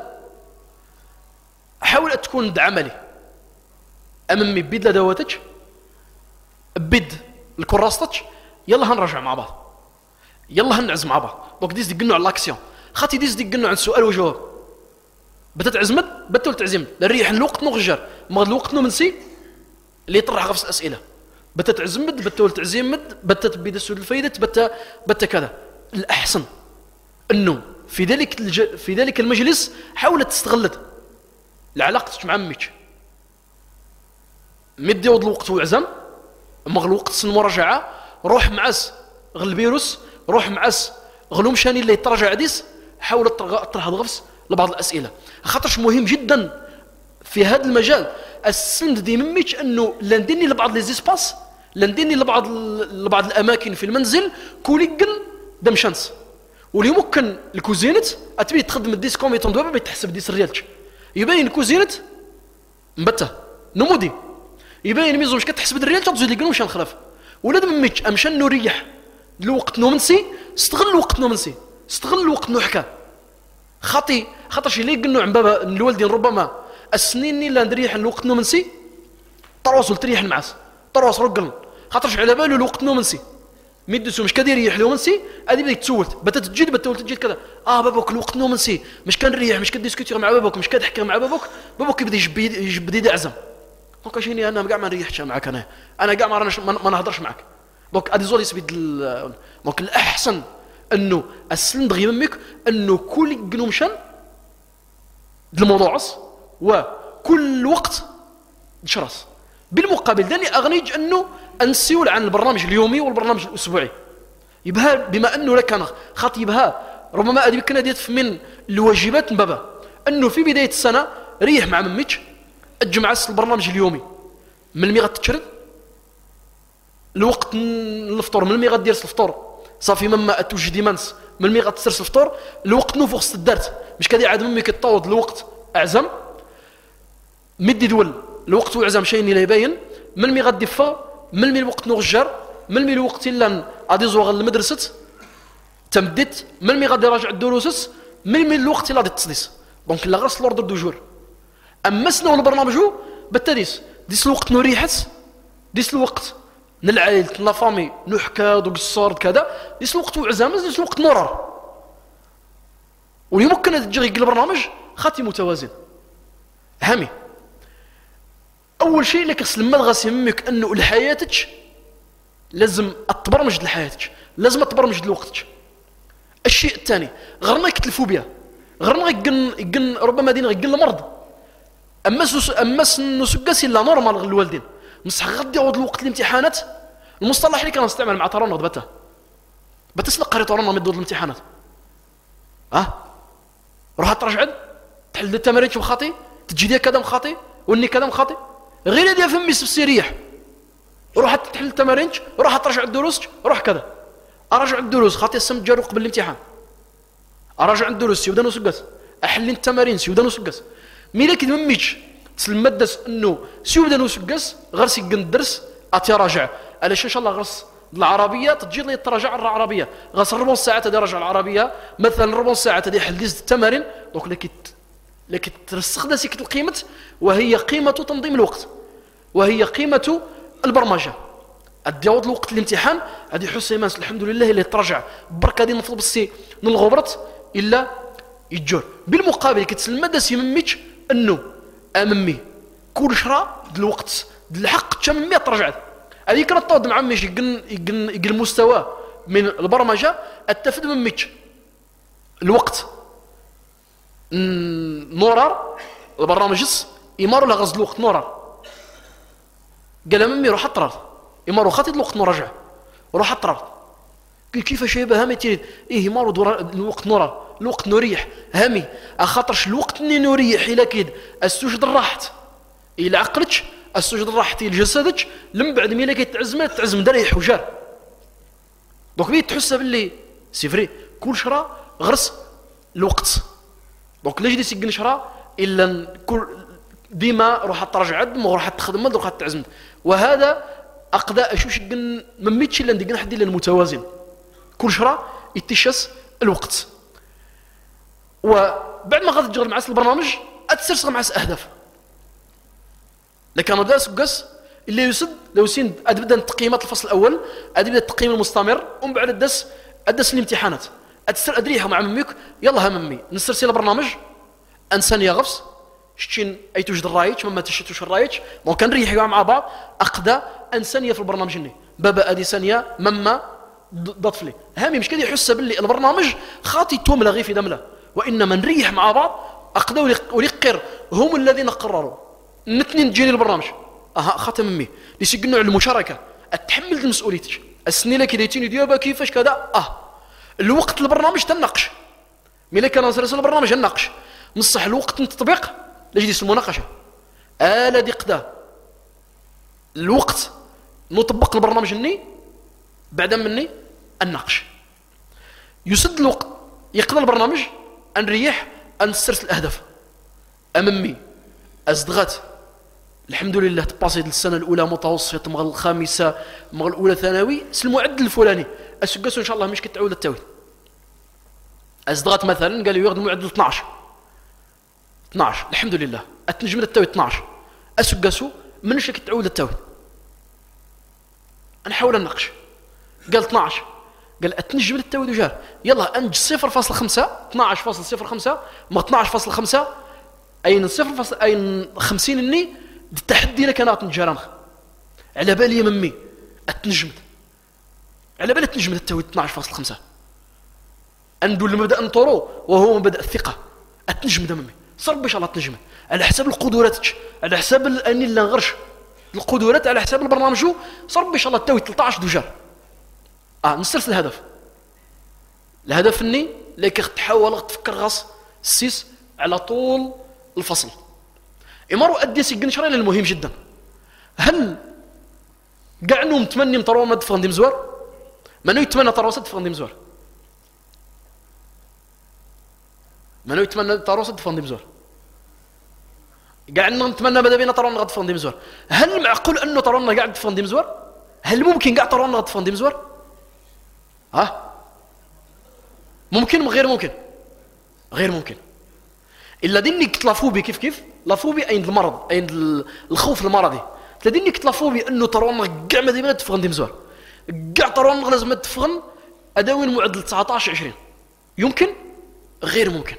حاول تكون عملي امامي بيد لدواتك بيد الكراستك يلا هنرجع مع بعض يلا هنعزم مع بعض دونك ديز ديقنو على لاكسيون خاطي ديز ديقنو على السؤال وجواب بدات عزمت بدات تعزم الريح الوقت نو غجر ما الوقت نو منسي اللي يطرح غفص اسئله بدات عزمت بدات تعزمت بدات بيد السؤال الفايده بدات بدات كذا الاحسن انه في ذلك الج... في ذلك المجلس حاولت تستغلت لعلاقتك مع امك مدي ود الوقت وعزم اما الوقت سن مراجعه روح معس غل الفيروس روح معس غلو مشاني اللي يتراجع عديس حاول اطرح الغفص لبعض الاسئله خاطرش مهم جدا في هذا المجال السند دي مميش انه لا نديني لبعض لي زيسباس لا نديني لبعض لبعض الاماكن في المنزل كوليكن دم شانس واللي ممكن الكوزينت اتبي تخدم الديس كوميتون دوابا بيتحسب ديس ريالتك يبين الكوزينت مبته نمودي يبين ميزو مش كتحسب الريال تزيد لي مش الخلاف ولاد مميتش امشى نريح الوقت نومنسي استغل الوقت نومنسي استغل الوقت نحكى خاطي خاطرش اللي قلنا عن بابا الوالدين ربما السنين اللي نريح الوقت نومنسي تواصل تريح المعاس تواصل رجل خاطرش على باله الوقت نومنسي ميدسو مش كدير يريح نومنسي هذه بدك تسولت بدات تجد بدات تجد كذا اه باباك الوقت نومنسي مش كان ريح مش كديسكوتي مع باباك مش كتحكي مع باباك باباك يبدا يجبد يجبد يدعزم دونك شيني انا كاع ما نريحش معك انا انا كاع ما راناش ما نهضرش معك دونك ادي زول يسبد دونك الاحسن انه السند غير ميك انه كل قنومشان الموضوع وكل وقت شراس بالمقابل داني اغنيج انه انسيول عن البرنامج اليومي والبرنامج الاسبوعي يبها بما انه لك انا خاطي يبها ربما ادي كنا ديت من الواجبات بابا انه في بدايه السنه ريح مع مميتش اجمع البرنامج اليومي من المي غتشرد الوقت الفطور من المي غدير الفطور صافي مما اتوجدي منس من المي غتسرس الفطور الوقت نوفو خص الدارت مش كدي عاد ممي كطود الوقت اعزم مدي دول الوقت وعزم شيء اللي يبين من المي غدي فا من المي الوقت نغجر من المي الوقت الا غادي زوغ المدرسه تمدت من المي غادي راجع الدروس من المي الوقت الا غادي تصديس دونك لا غرس لوردر دو جور اما سنو البرنامج بالتديس ديس الوقت نريحت ديس الوقت نلعائل لا فامي نحكى دوك الصور كذا ديس الوقت وعزام ديس الوقت نورر ويمكن تجي البرنامج خاطي متوازن هامي اول شيء لك سلم غاس يهمك انه لحياتك لازم تبرمج لحياتك لازم تبرمج لوقتك الشيء الثاني غير يكتلفوا بها غير يقن يقن ربما دين يقن المرض اما سوس اما نسقسي لا نورمال الوالدين مصح غدي يعود الوقت الامتحانات المصطلح اللي كنستعمل مع ترنض بتا بتسلق قري ترنض من دور الامتحانات اه روح ترجع تحل التمارين شو خاطي تجي ديال كذا مخاطي واني كذا مخاطي غير ديال فمي السريح روح تحل التمارين روح ترجع الدروس روح كذا ارجع الدروس خاطي السم جارو قبل الامتحان ارجع الدروس يبدا نسقس احل التمارين يبدا نسقس مي لكن مميش تسلمدس انه سيبدا نسقس غير سيقن الدرس اتي راجع علاش ان شاء الله غرس العربيه تجي لي تراجع على العربيه غاس ربع ساعه تدي راجع العربيه مثلا ربع ساعه تدي حل ديز التمارين دونك لكي لكي ترسخ داسيك القيمه وهي قيمه تنظيم الوقت وهي قيمه البرمجه اديود الوقت الامتحان هذه حسيمان الحمد لله اللي تراجع برك هذه نطلب السي من الغبرت الا يجور بالمقابل كتسلم داسي مميتش انه اممي كل شرا د الوقت د الحق تممي ترجعت هذيك راه طود مع ميش يقن يقن يقن المستوى من البرمجه التفد مميتش الوقت نورار البرنامجس يمارو لا غز الوقت نورار قال ممي روح اطرر يمارو خاطي الوقت نرجع روح اطرر كيفاش يبا هامي تيريد ايه يمارو الوقت نورار الوقت نريح هامي اخاطرش الوقت ني نريح الى كيد السوجد راحت الى عقلتش السجود راحتي لجسدك لم بعد ميلا كيتعزم تعزم دريح وجار دونك بي تحسها باللي سي فري كل شرا غرس الوقت دونك لا جدي سيكن شرا الا كل ديما روح ترجع عدم وروح تخدم وروح تعزم وهذا اقدا شو شكن مميتش الا ندير حد الا المتوازن كل شرا يتشس الوقت وبعد ما غادي تجرب مع البرنامج اتسرسغ مع اهداف لكن بدا سقس اللي يسد لو سين ابدا تقييمات الفصل الاول ابدا التقييم المستمر ومن بعد الدس الدس الامتحانات اتسر ادريها مع مميك يلا هممي نسرسي البرنامج انسان يا غفص شتين اي توجد الرايتش مما تشتوش الرايتش دونك كنريحوا مع بعض اقدا انسانيه في البرنامج ني بابا ادي ثانيه مما ضطفلي هامي مش كده يحس باللي البرنامج خاطي توملا غير في دمله وانما نريح مع بعض اقدا وليقر هم الذين قرروا الاثنين تجيني البرنامج اها خاتم مي اللي سيقنوا على المشاركه اتحمل مسؤوليتك السنه لك ديتيني ديابا كيفاش كذا اه الوقت البرنامج تناقش ملي كان نسرس البرنامج نناقش نصح الوقت التطبيق لجلس المناقشه الا دي قدا الوقت نطبق البرنامج ني بعد مني النقش يسد الوقت يقضى البرنامج نريح نسرس الاهداف امامي ازدغات الحمد لله تباسيت السنه الاولى متوسط مغ الخامسه مغ الاولى ثانوي المعدل الفلاني اسقسوا ان شاء الله مش كتعود التاويل ازدغات مثلا قال لي ياخذ المعدل اثناش اثناش الحمد لله اتنجم التاويل اثناش اسقسوا منش كتعود التاويل نحاول نناقش قال اثناش قال اتنجم التاويل وجار يلا انج صفر فاصلة خمسة اثناش فاصلة صفر خمسة ما اثناش فاصلة خمسة اين صفر فاصلة اين خمسين اني التحدي لك انا تنجران على بالي ممي اتنجمت على بالي تنجمت التاويل اثناش فاصلة خمسة اندو المبدا نطورو وهو مبدا الثقه اتنجم دممي صرب باش الله تنجم على حساب القدراتك على حساب اني لا نغرش القدرات على حساب البرنامج صرب باش الله تاوي ثلاثة عشر دجار اه نسرس الهدف الهدف اني لك تحاول تفكر غاص السيس على طول الفصل امروا ادي سيكن شري المهم جدا هل كاع انهم متمني نطروا مد فغندي مزوار منو يتمنى طروسه فغندي مزوار منو يتمنى طروسه فغندي مزوار كاع اننا نتمنى بدا بينا طرونا غد فغندي مزوار هل معقول انه طرونا كاع فغندي مزوار هل ممكن كاع طرونا غد فغندي مزوار ها ممكن غير ممكن غير ممكن الا ديني كتلافوبي كيف كيف لافوبي اين المرض اين الخوف المرضي تلديني كتلافوبي انه طرونا كاع ما ديما تفغن دي مزوار كاع طرونا لازم تفغن اداوي المعدل تسعطاش عشرين يمكن غير ممكن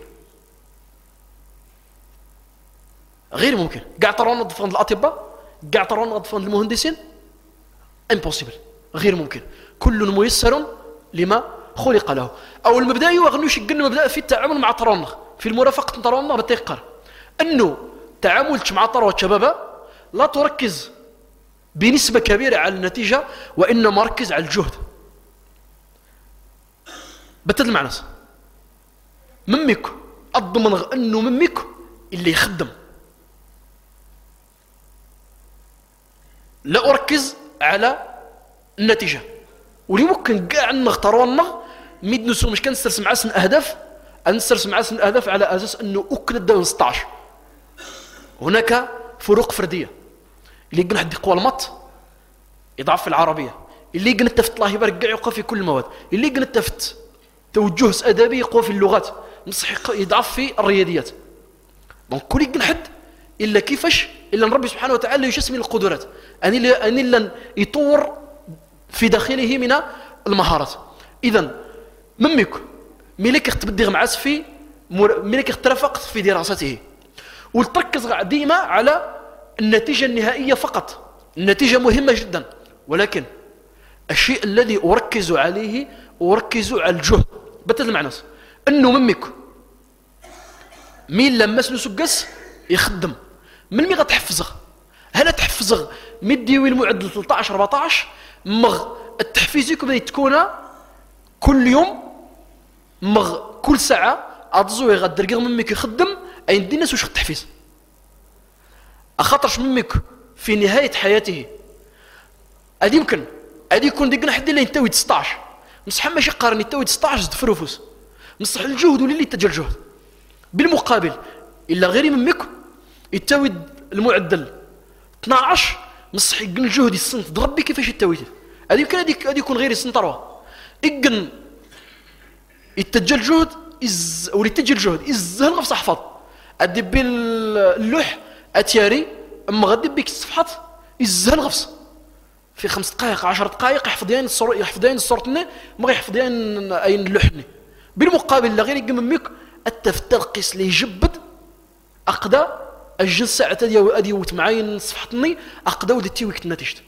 غير ممكن كاع طرونا تفغن الاطباء كاع طرونا تفغن المهندسين امبوسيبل غير ممكن كل ميسر لما خلق له او المبدا يغنوش يقلنا مبدا في التعامل مع طرونا في المرافقه طرونا بتيقر انه تعاملك مع طروه شبابه لا تركز بنسبه كبيره على النتيجه وانما ركز على الجهد بتدل مع ناس ممك اضمن انه ممك اللي يخدم لا اركز على النتيجه واللي ممكن كاع نختارونا ميد نسو مش كنسترسم مع سن اهداف نسترسم مع سن اهداف على اساس انه اكل الدوري ستطاش هناك فروق فرديه اللي يقن حد يقوى المط يضعف في العربيه اللي يقن التفت الله يبارك كاع يقوى في كل المواد اللي يقن التفت توجه ادبي يقوى في اللغات نصح يضعف في الرياضيات دونك كل يقن حد الا كيفاش الا ربي سبحانه وتعالى يشسمي القدرات اني اني لن يطور في داخله من المهارات اذا ممك ملك تبدي مع في ملك ترافقت في دراسته وتركز ديما على النتيجه النهائيه فقط النتيجه مهمه جدا ولكن الشيء الذي اركز عليه اركز على الجهد بتدل مع ناس انه ممك مين لما سنسقس يخدم من مي غتحفظه هل تحفظه مديوي المعدل ثلاثطاش أربعطاش مغ التحفيزيك بدا تكون كل يوم مغ كل ساعه اتزوي غدير ممك يخدم اين دي الناس واش التحفيز اخاطرش ممك في نهاية حياته هذا يمكن هذا يكون ديك حد اللي ينتوي تسطاش مصح ماشي قارن ينتوي تسطاش زد فروفوس مصح الجهد ولي تجا الجهد بالمقابل إلا غير يمك يتوي المعدل اثناش مصح يقن الجهد السنت ضربي كيفاش يتوي هذا يمكن هذا يكون غير السنت روى يقن يتجا الجهد إز ولي تجا الجهد إزهل غف صحفظ أدي باللوح أتياري أما غدي بيك الصفحات إزهل غفص في خمس دقائق عشر دقائق يحفظ يين الصور يحفظ يين الصورتني ما يحفظ يين أين اللوحني بالمقابل لا غير يقممك التفترقس اللي يجبد أقدى الجنس ساعة ديال أدي وتمعين صفحتني أقدى ودتي وقت النتيجة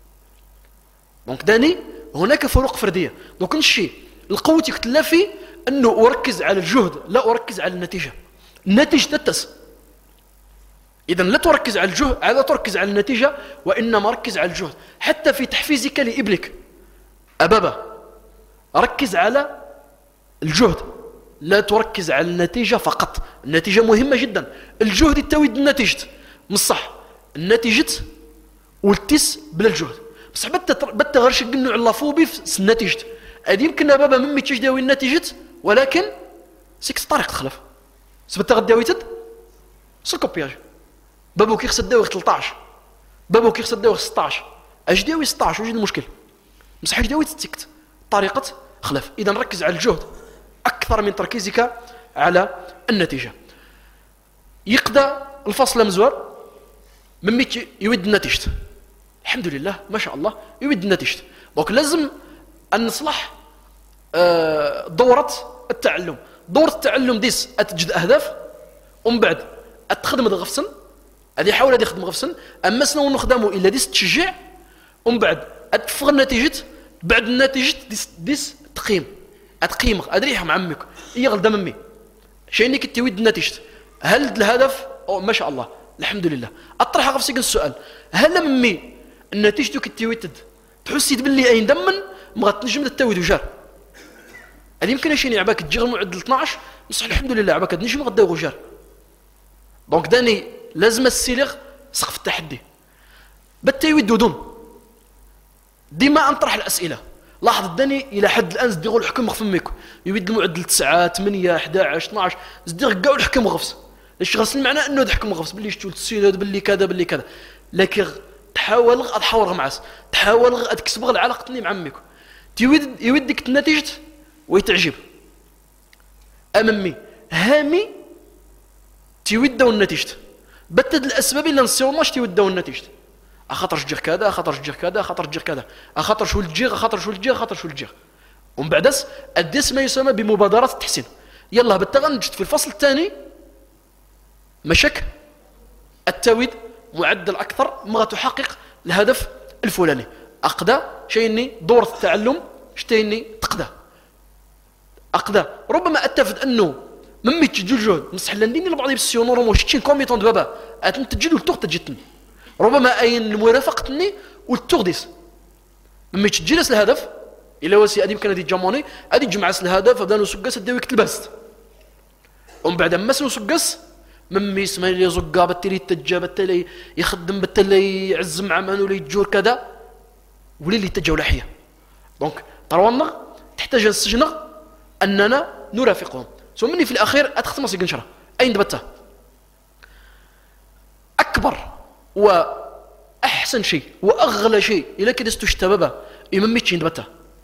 دونك داني هناك فروق فردية دونك نشي القوة يكتلا في أنه أركز على الجهد لا أركز على النتيجة النتيجة تتس إذا لا تركز على الجهد لا تركز على النتيجة وإنما ركز على الجهد حتى في تحفيزك لإبلك أبابا ركز على الجهد لا تركز على النتيجة فقط النتيجة مهمة جدا الجهد التويد النتيجة مش صح النتيجة والتس بلا الجهد بس بتا غير شق النوع اللافوبي في النتيجة هذه يمكن أبابا ممي تجداوي النتيجة ولكن سيكس طريق تخلف سبتا غداوي تد سلكوبياج بابو كي خص داوي ثلاثطاش بابو كي خص داوي ستطاش اش داوي ستطاش وجد المشكل مسح داوي تسكت طريقه خلاف اذا ركز على الجهد اكثر من تركيزك على النتيجه يقدى الفصل مزوار من ميت يود النتيجه الحمد لله ما شاء الله يود النتيجه دونك لازم ان نصلح دوره التعلم دوره التعلم ديس اتجد اهداف ومن بعد اتخدم غفصن هذه حاول هذه يخدم غفصن اما سنو نخدمو الا ديس تشجع ومن بعد اتفغ النتيجه بعد النتيجه ديس ديس تقييم اتقيم ادريح مع عمك هي غلدا ممي شيني كنتي ود النتيجه هل الهدف أو ما شاء الله الحمد لله اطرح غفصك السؤال هل ممي النتيجه كنتي ود تحسيت باللي اين دمن ما غتنجم تتويد وجار هذه يمكن شي عباك تجي غير معدل اثناش بصح الحمد لله عباك تنجم غدا وجار دونك داني لازم السيلغ سقف التحدي بالتيويد دودون ديما انطرح الاسئله لاحظ داني الى حد الان زديغوا الحكم غف ميكو يويد المعدل تسعة ثمانية أحد عشر اثناش زديغ كاع الحكم غفص اش غسل المعنى انه الحكم غفص باللي شتو السيلاد باللي كذا باللي كذا لكن تحاول غ تحاور معاس تحاول غ تكسب غ العلاقه مع ميكو تيويد يودك النتيجه ويتعجب امامي هامي تيودوا النتيجه بتد الاسباب اللي نسيو ماش تيودوا النتيجه اخاطر جير كذا اخاطر جير كذا اخاطر جير كذا اخاطر شو الجير اخاطر شو الجير اخاطر شو الجير ومن بعد اديس ما يسمى بمبادرات التحسين يلا بالتغنجد في الفصل الثاني مشك التويد معدل اكثر ما تحقق الهدف الفلاني اقدى شيني دورة التعلم شتيني تقدى اقدى ربما اتفد انه ممي تجي الجهد مصح لنديني لبعض السيونور ومشتين كوميتون دابا اتم تجي التوغ تجتني ربما اين المرافقتني والتوغديس ممي تجي لس الهدف الا وسي ادي يمكن هذه جاموني ادي جمع الهدف بدا نسقس داوي كتلبست ومن بعد ما نسقس ممي اسمه لي زقا بتلي تجا بتلي يخدم بتلي يعز مع مانو لي يجور كذا ولي اللي تجاو لحيه دونك طرونا تحتاج السجن اننا نرافقهم ثم مني في الاخير اتختم سي قنشره اين دبته اكبر واحسن شيء واغلى شيء الا كدستو شتبابا يمميتش دبته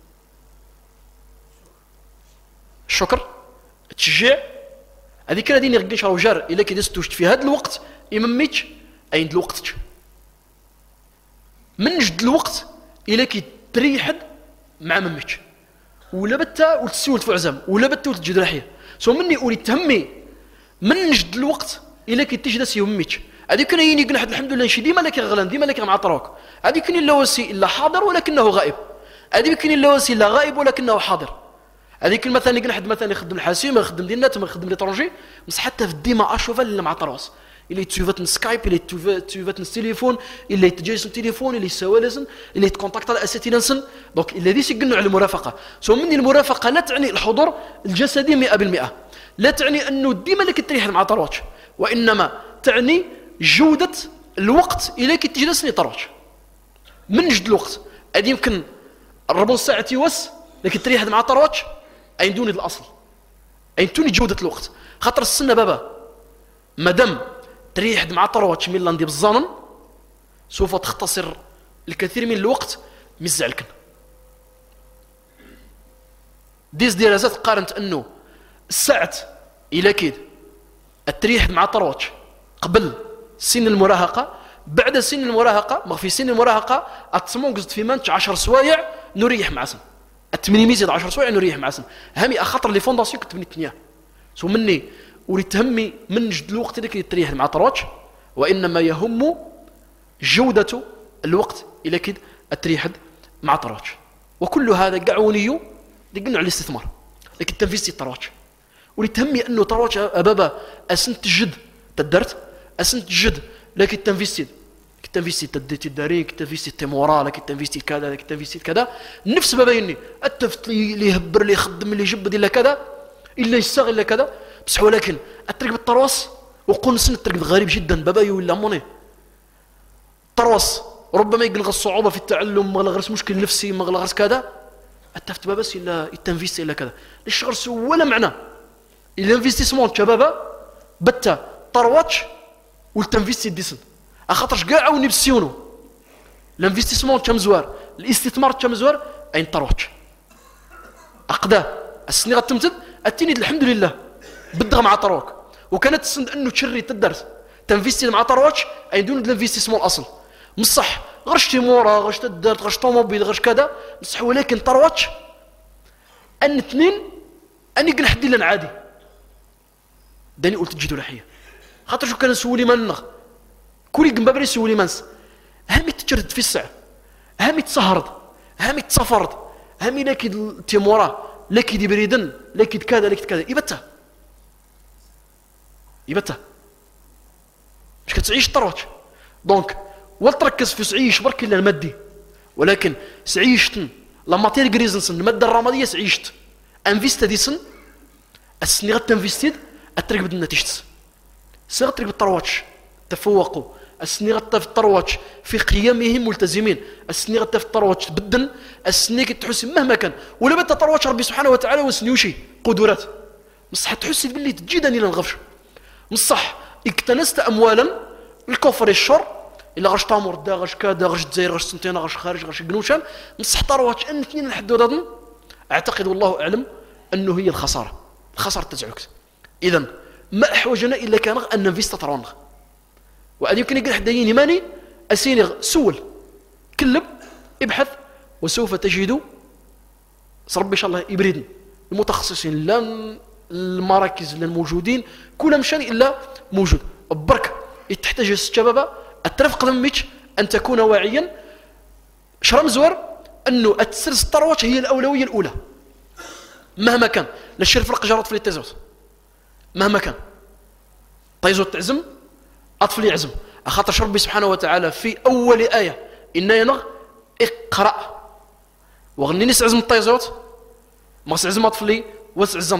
الشكر التشجيع هذيك كان ديني غنشره وجار الا كدستو في هذا الوقت يمميتش اين الوقت من جد الوقت الا كي تريحد مع مميتش ولا بتا وتسول فعزم ولا بتا وتجد رحيه سو مني اولي تهمي من جد الوقت الا كي تجلس يوميتش هذيك كان يني قنحد الحمد لله شي ديما لك غلان ديما لك مع طروك هذيك كان لا وسي الا حاضر ولكنه غائب هذيك كان لا وسي لا غائب ولكنه حاضر هذيك مثلا قنحد مثلا يخدم الحاسوب يخدم دينات ما يخدم ليترونجي بس حتى في ديما اشوف اللي مع طروس اللي تشوفت سكايب اللي تشوفت التليفون اللي تجلس التليفون اللي سوالسن اللي تكونتاكت على اساتينسن دونك الذي سيقنوا على المرافقه سو مني المرافقه لا تعني الحضور الجسدي مئة بالمئة لا تعني انه ديما لك تريح مع طرواتش وانما تعني جوده الوقت إلا كي تجلس يطروش من جد الوقت هذه يمكن ربع ساعة يوس لكن تريح مع طروش أين دون الأصل أين توني جودة الوقت خاطر السنة بابا مادام تريح مع طروش من لاندي بالظنن سوف تختصر الكثير من الوقت مزعلكن ديز دراسات قارنت أنه الساعة إلى كيد التريح مع طروش قبل سن المراهقة بعد سن المراهقة ما في سن المراهقة أتصمون قصد في منش عشر سوايع نريح معسن التمنيميزيد عشر سوايع نريح معسن همي أخطر لي فونداسيون كتبني التنيا سو مني ولي تهمي من جد الوقت اللي كي تريح مع طروش وإنما يهم جودة الوقت إلى كيد التريح مع طروش وكل هذا قعوني قلنا على الاستثمار لكن تنفيذ طروش ولي تهمي أنه طروش أبابا أسنت جد تدرت أسنت جد لكن تنفيستيد تنفيستيد تديتي الدارين تنفيستيد تيمورا لكن تنفيستيد كذا لكن تنفيستيد كذا نفس ما بايني التفت اللي يهبر اللي يخدم اللي يجبد الا كذا الا يشتغل الا كذا بصح ولكن الطريق بالطروس وقول سن الطريق غريب جدا باباي ولا موني طروس ربما يقلغ الصعوبه في التعلم ما غير مشكل نفسي ما غير كذا التفت بابا الا التنفيستي الا كذا الشغل سو ولا معنى الانفستيسمون شبابا بتا طرواتش والتنفيستي ديسن اخاطرش كاع عاوني بسيونو الانفستيسمون تم زوار الاستثمار تم زوار اين طرواتش اقدا السنه غتمتد التينيد الحمد لله بدغ مع طروك وكانت السند انه تشري تدرس تنفيستي مع طرواتش اين دون الانفستيسمون الاصل مصح غرش تيمورا غرش تدرت غرش طوموبيل غرش كذا مصح ولكن طرواتش ان اثنين اني قل حدي لنا عادي داني قلت تجدوا لحيه خاطر شو كان نسولي منغ كوري قنبابري سولي منس هامي تجرد في الساعة هامي تسهرد هامي تسافرد هامي لاكيد تيمورا لاكيد بريدن لاكيد كذا لاكيد كذا يبتا يبتا مش كتعيش طروتش دونك والتركز في سعيش برك الا المادي ولكن سعيشتن لما تير غريزنسن الماده الرماديه سعيشت انفيستا ديسن السني غتنفيستيد الطريق بدنا تشتس سير الطريق بالطرواتش تفوقوا السني غتا في الطرواتش في قيمهم ملتزمين السني غتا في الطرواتش تبدل السني كتحس مهما كان ولا بدا طرواتش ربي سبحانه وتعالى وسنيوشي قدرات بصح تحس باللي تجدني لنغفش بصح اكتنست اموالا الكفر الشر الا غش تامور دا غش كذا غش الجزائر غش سنتين غش خارج غش قنوشان بصح طرواتش ان اثنين لحد ودادن اعتقد والله اعلم انه هي الخساره الخساره تزعلك اذا ما احوجنا الا كان ان نفيست طرونغ وعاد يمكن يقول حدايين ماني اسيني سول كلب ابحث وسوف تجد ربي ان شاء الله يبردن المتخصصين لا المراكز لا الموجودين كل مشان الا موجود برك تحتاج الشباب الترفق ذمك ان تكون واعيا شرم زور انه التسرس الطروات هي الاولويه الاولى مهما كان لا الشرف فرق جرات في التزوت مهما كان طيزوت تعزم أطفل يعزم أخاطر ربي سبحانه وتعالى في أول آية إنا ينغ اقرأ وغني نسعزم الطيزوت ما سعزم أطفلي وسعزم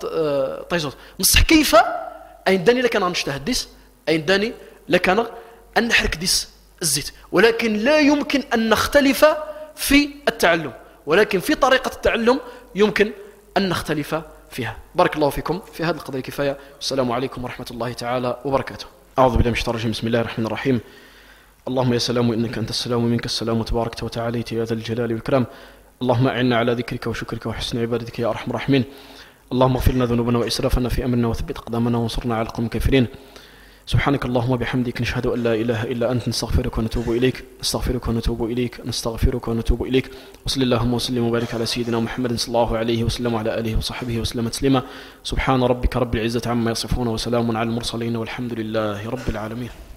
طيزوت مصح كيف أين داني لك أنا نشتهد ديس أين داني لك أنا أن نحرك ديس الزيت ولكن لا يمكن أن نختلف في التعلم ولكن في طريقة التعلم يمكن أن نختلف فيها بارك الله فيكم في هذا القدر كفاية والسلام عليكم ورحمة الله تعالى وبركاته أعوذ بالله من الشيطان الرجيم بسم الله الرحمن الرحيم اللهم يا سلام إنك أنت السلام ومنك السلام وتباركت وتعاليت يا ذا الجلال والإكرام اللهم أعنا على ذكرك وشكرك وحسن عبادتك يا أرحم الراحمين اللهم اغفر لنا ذنوبنا وإسرافنا في أمرنا وثبت أقدامنا وانصرنا على القوم الكافرين سبحانك اللهم وبحمدك نشهد أن لا إله إلا أنت نستغفرك ونتوب إليك نستغفرك ونتوب إليك نستغفرك ونتوب إليك وصلى اللهم وسلم وبارك على سيدنا محمد صلى الله عليه وسلم وعلى آله وصحبه وسلم تسليما سبحان ربك رب العزة عما يصفون وسلام على المرسلين والحمد لله رب العالمين.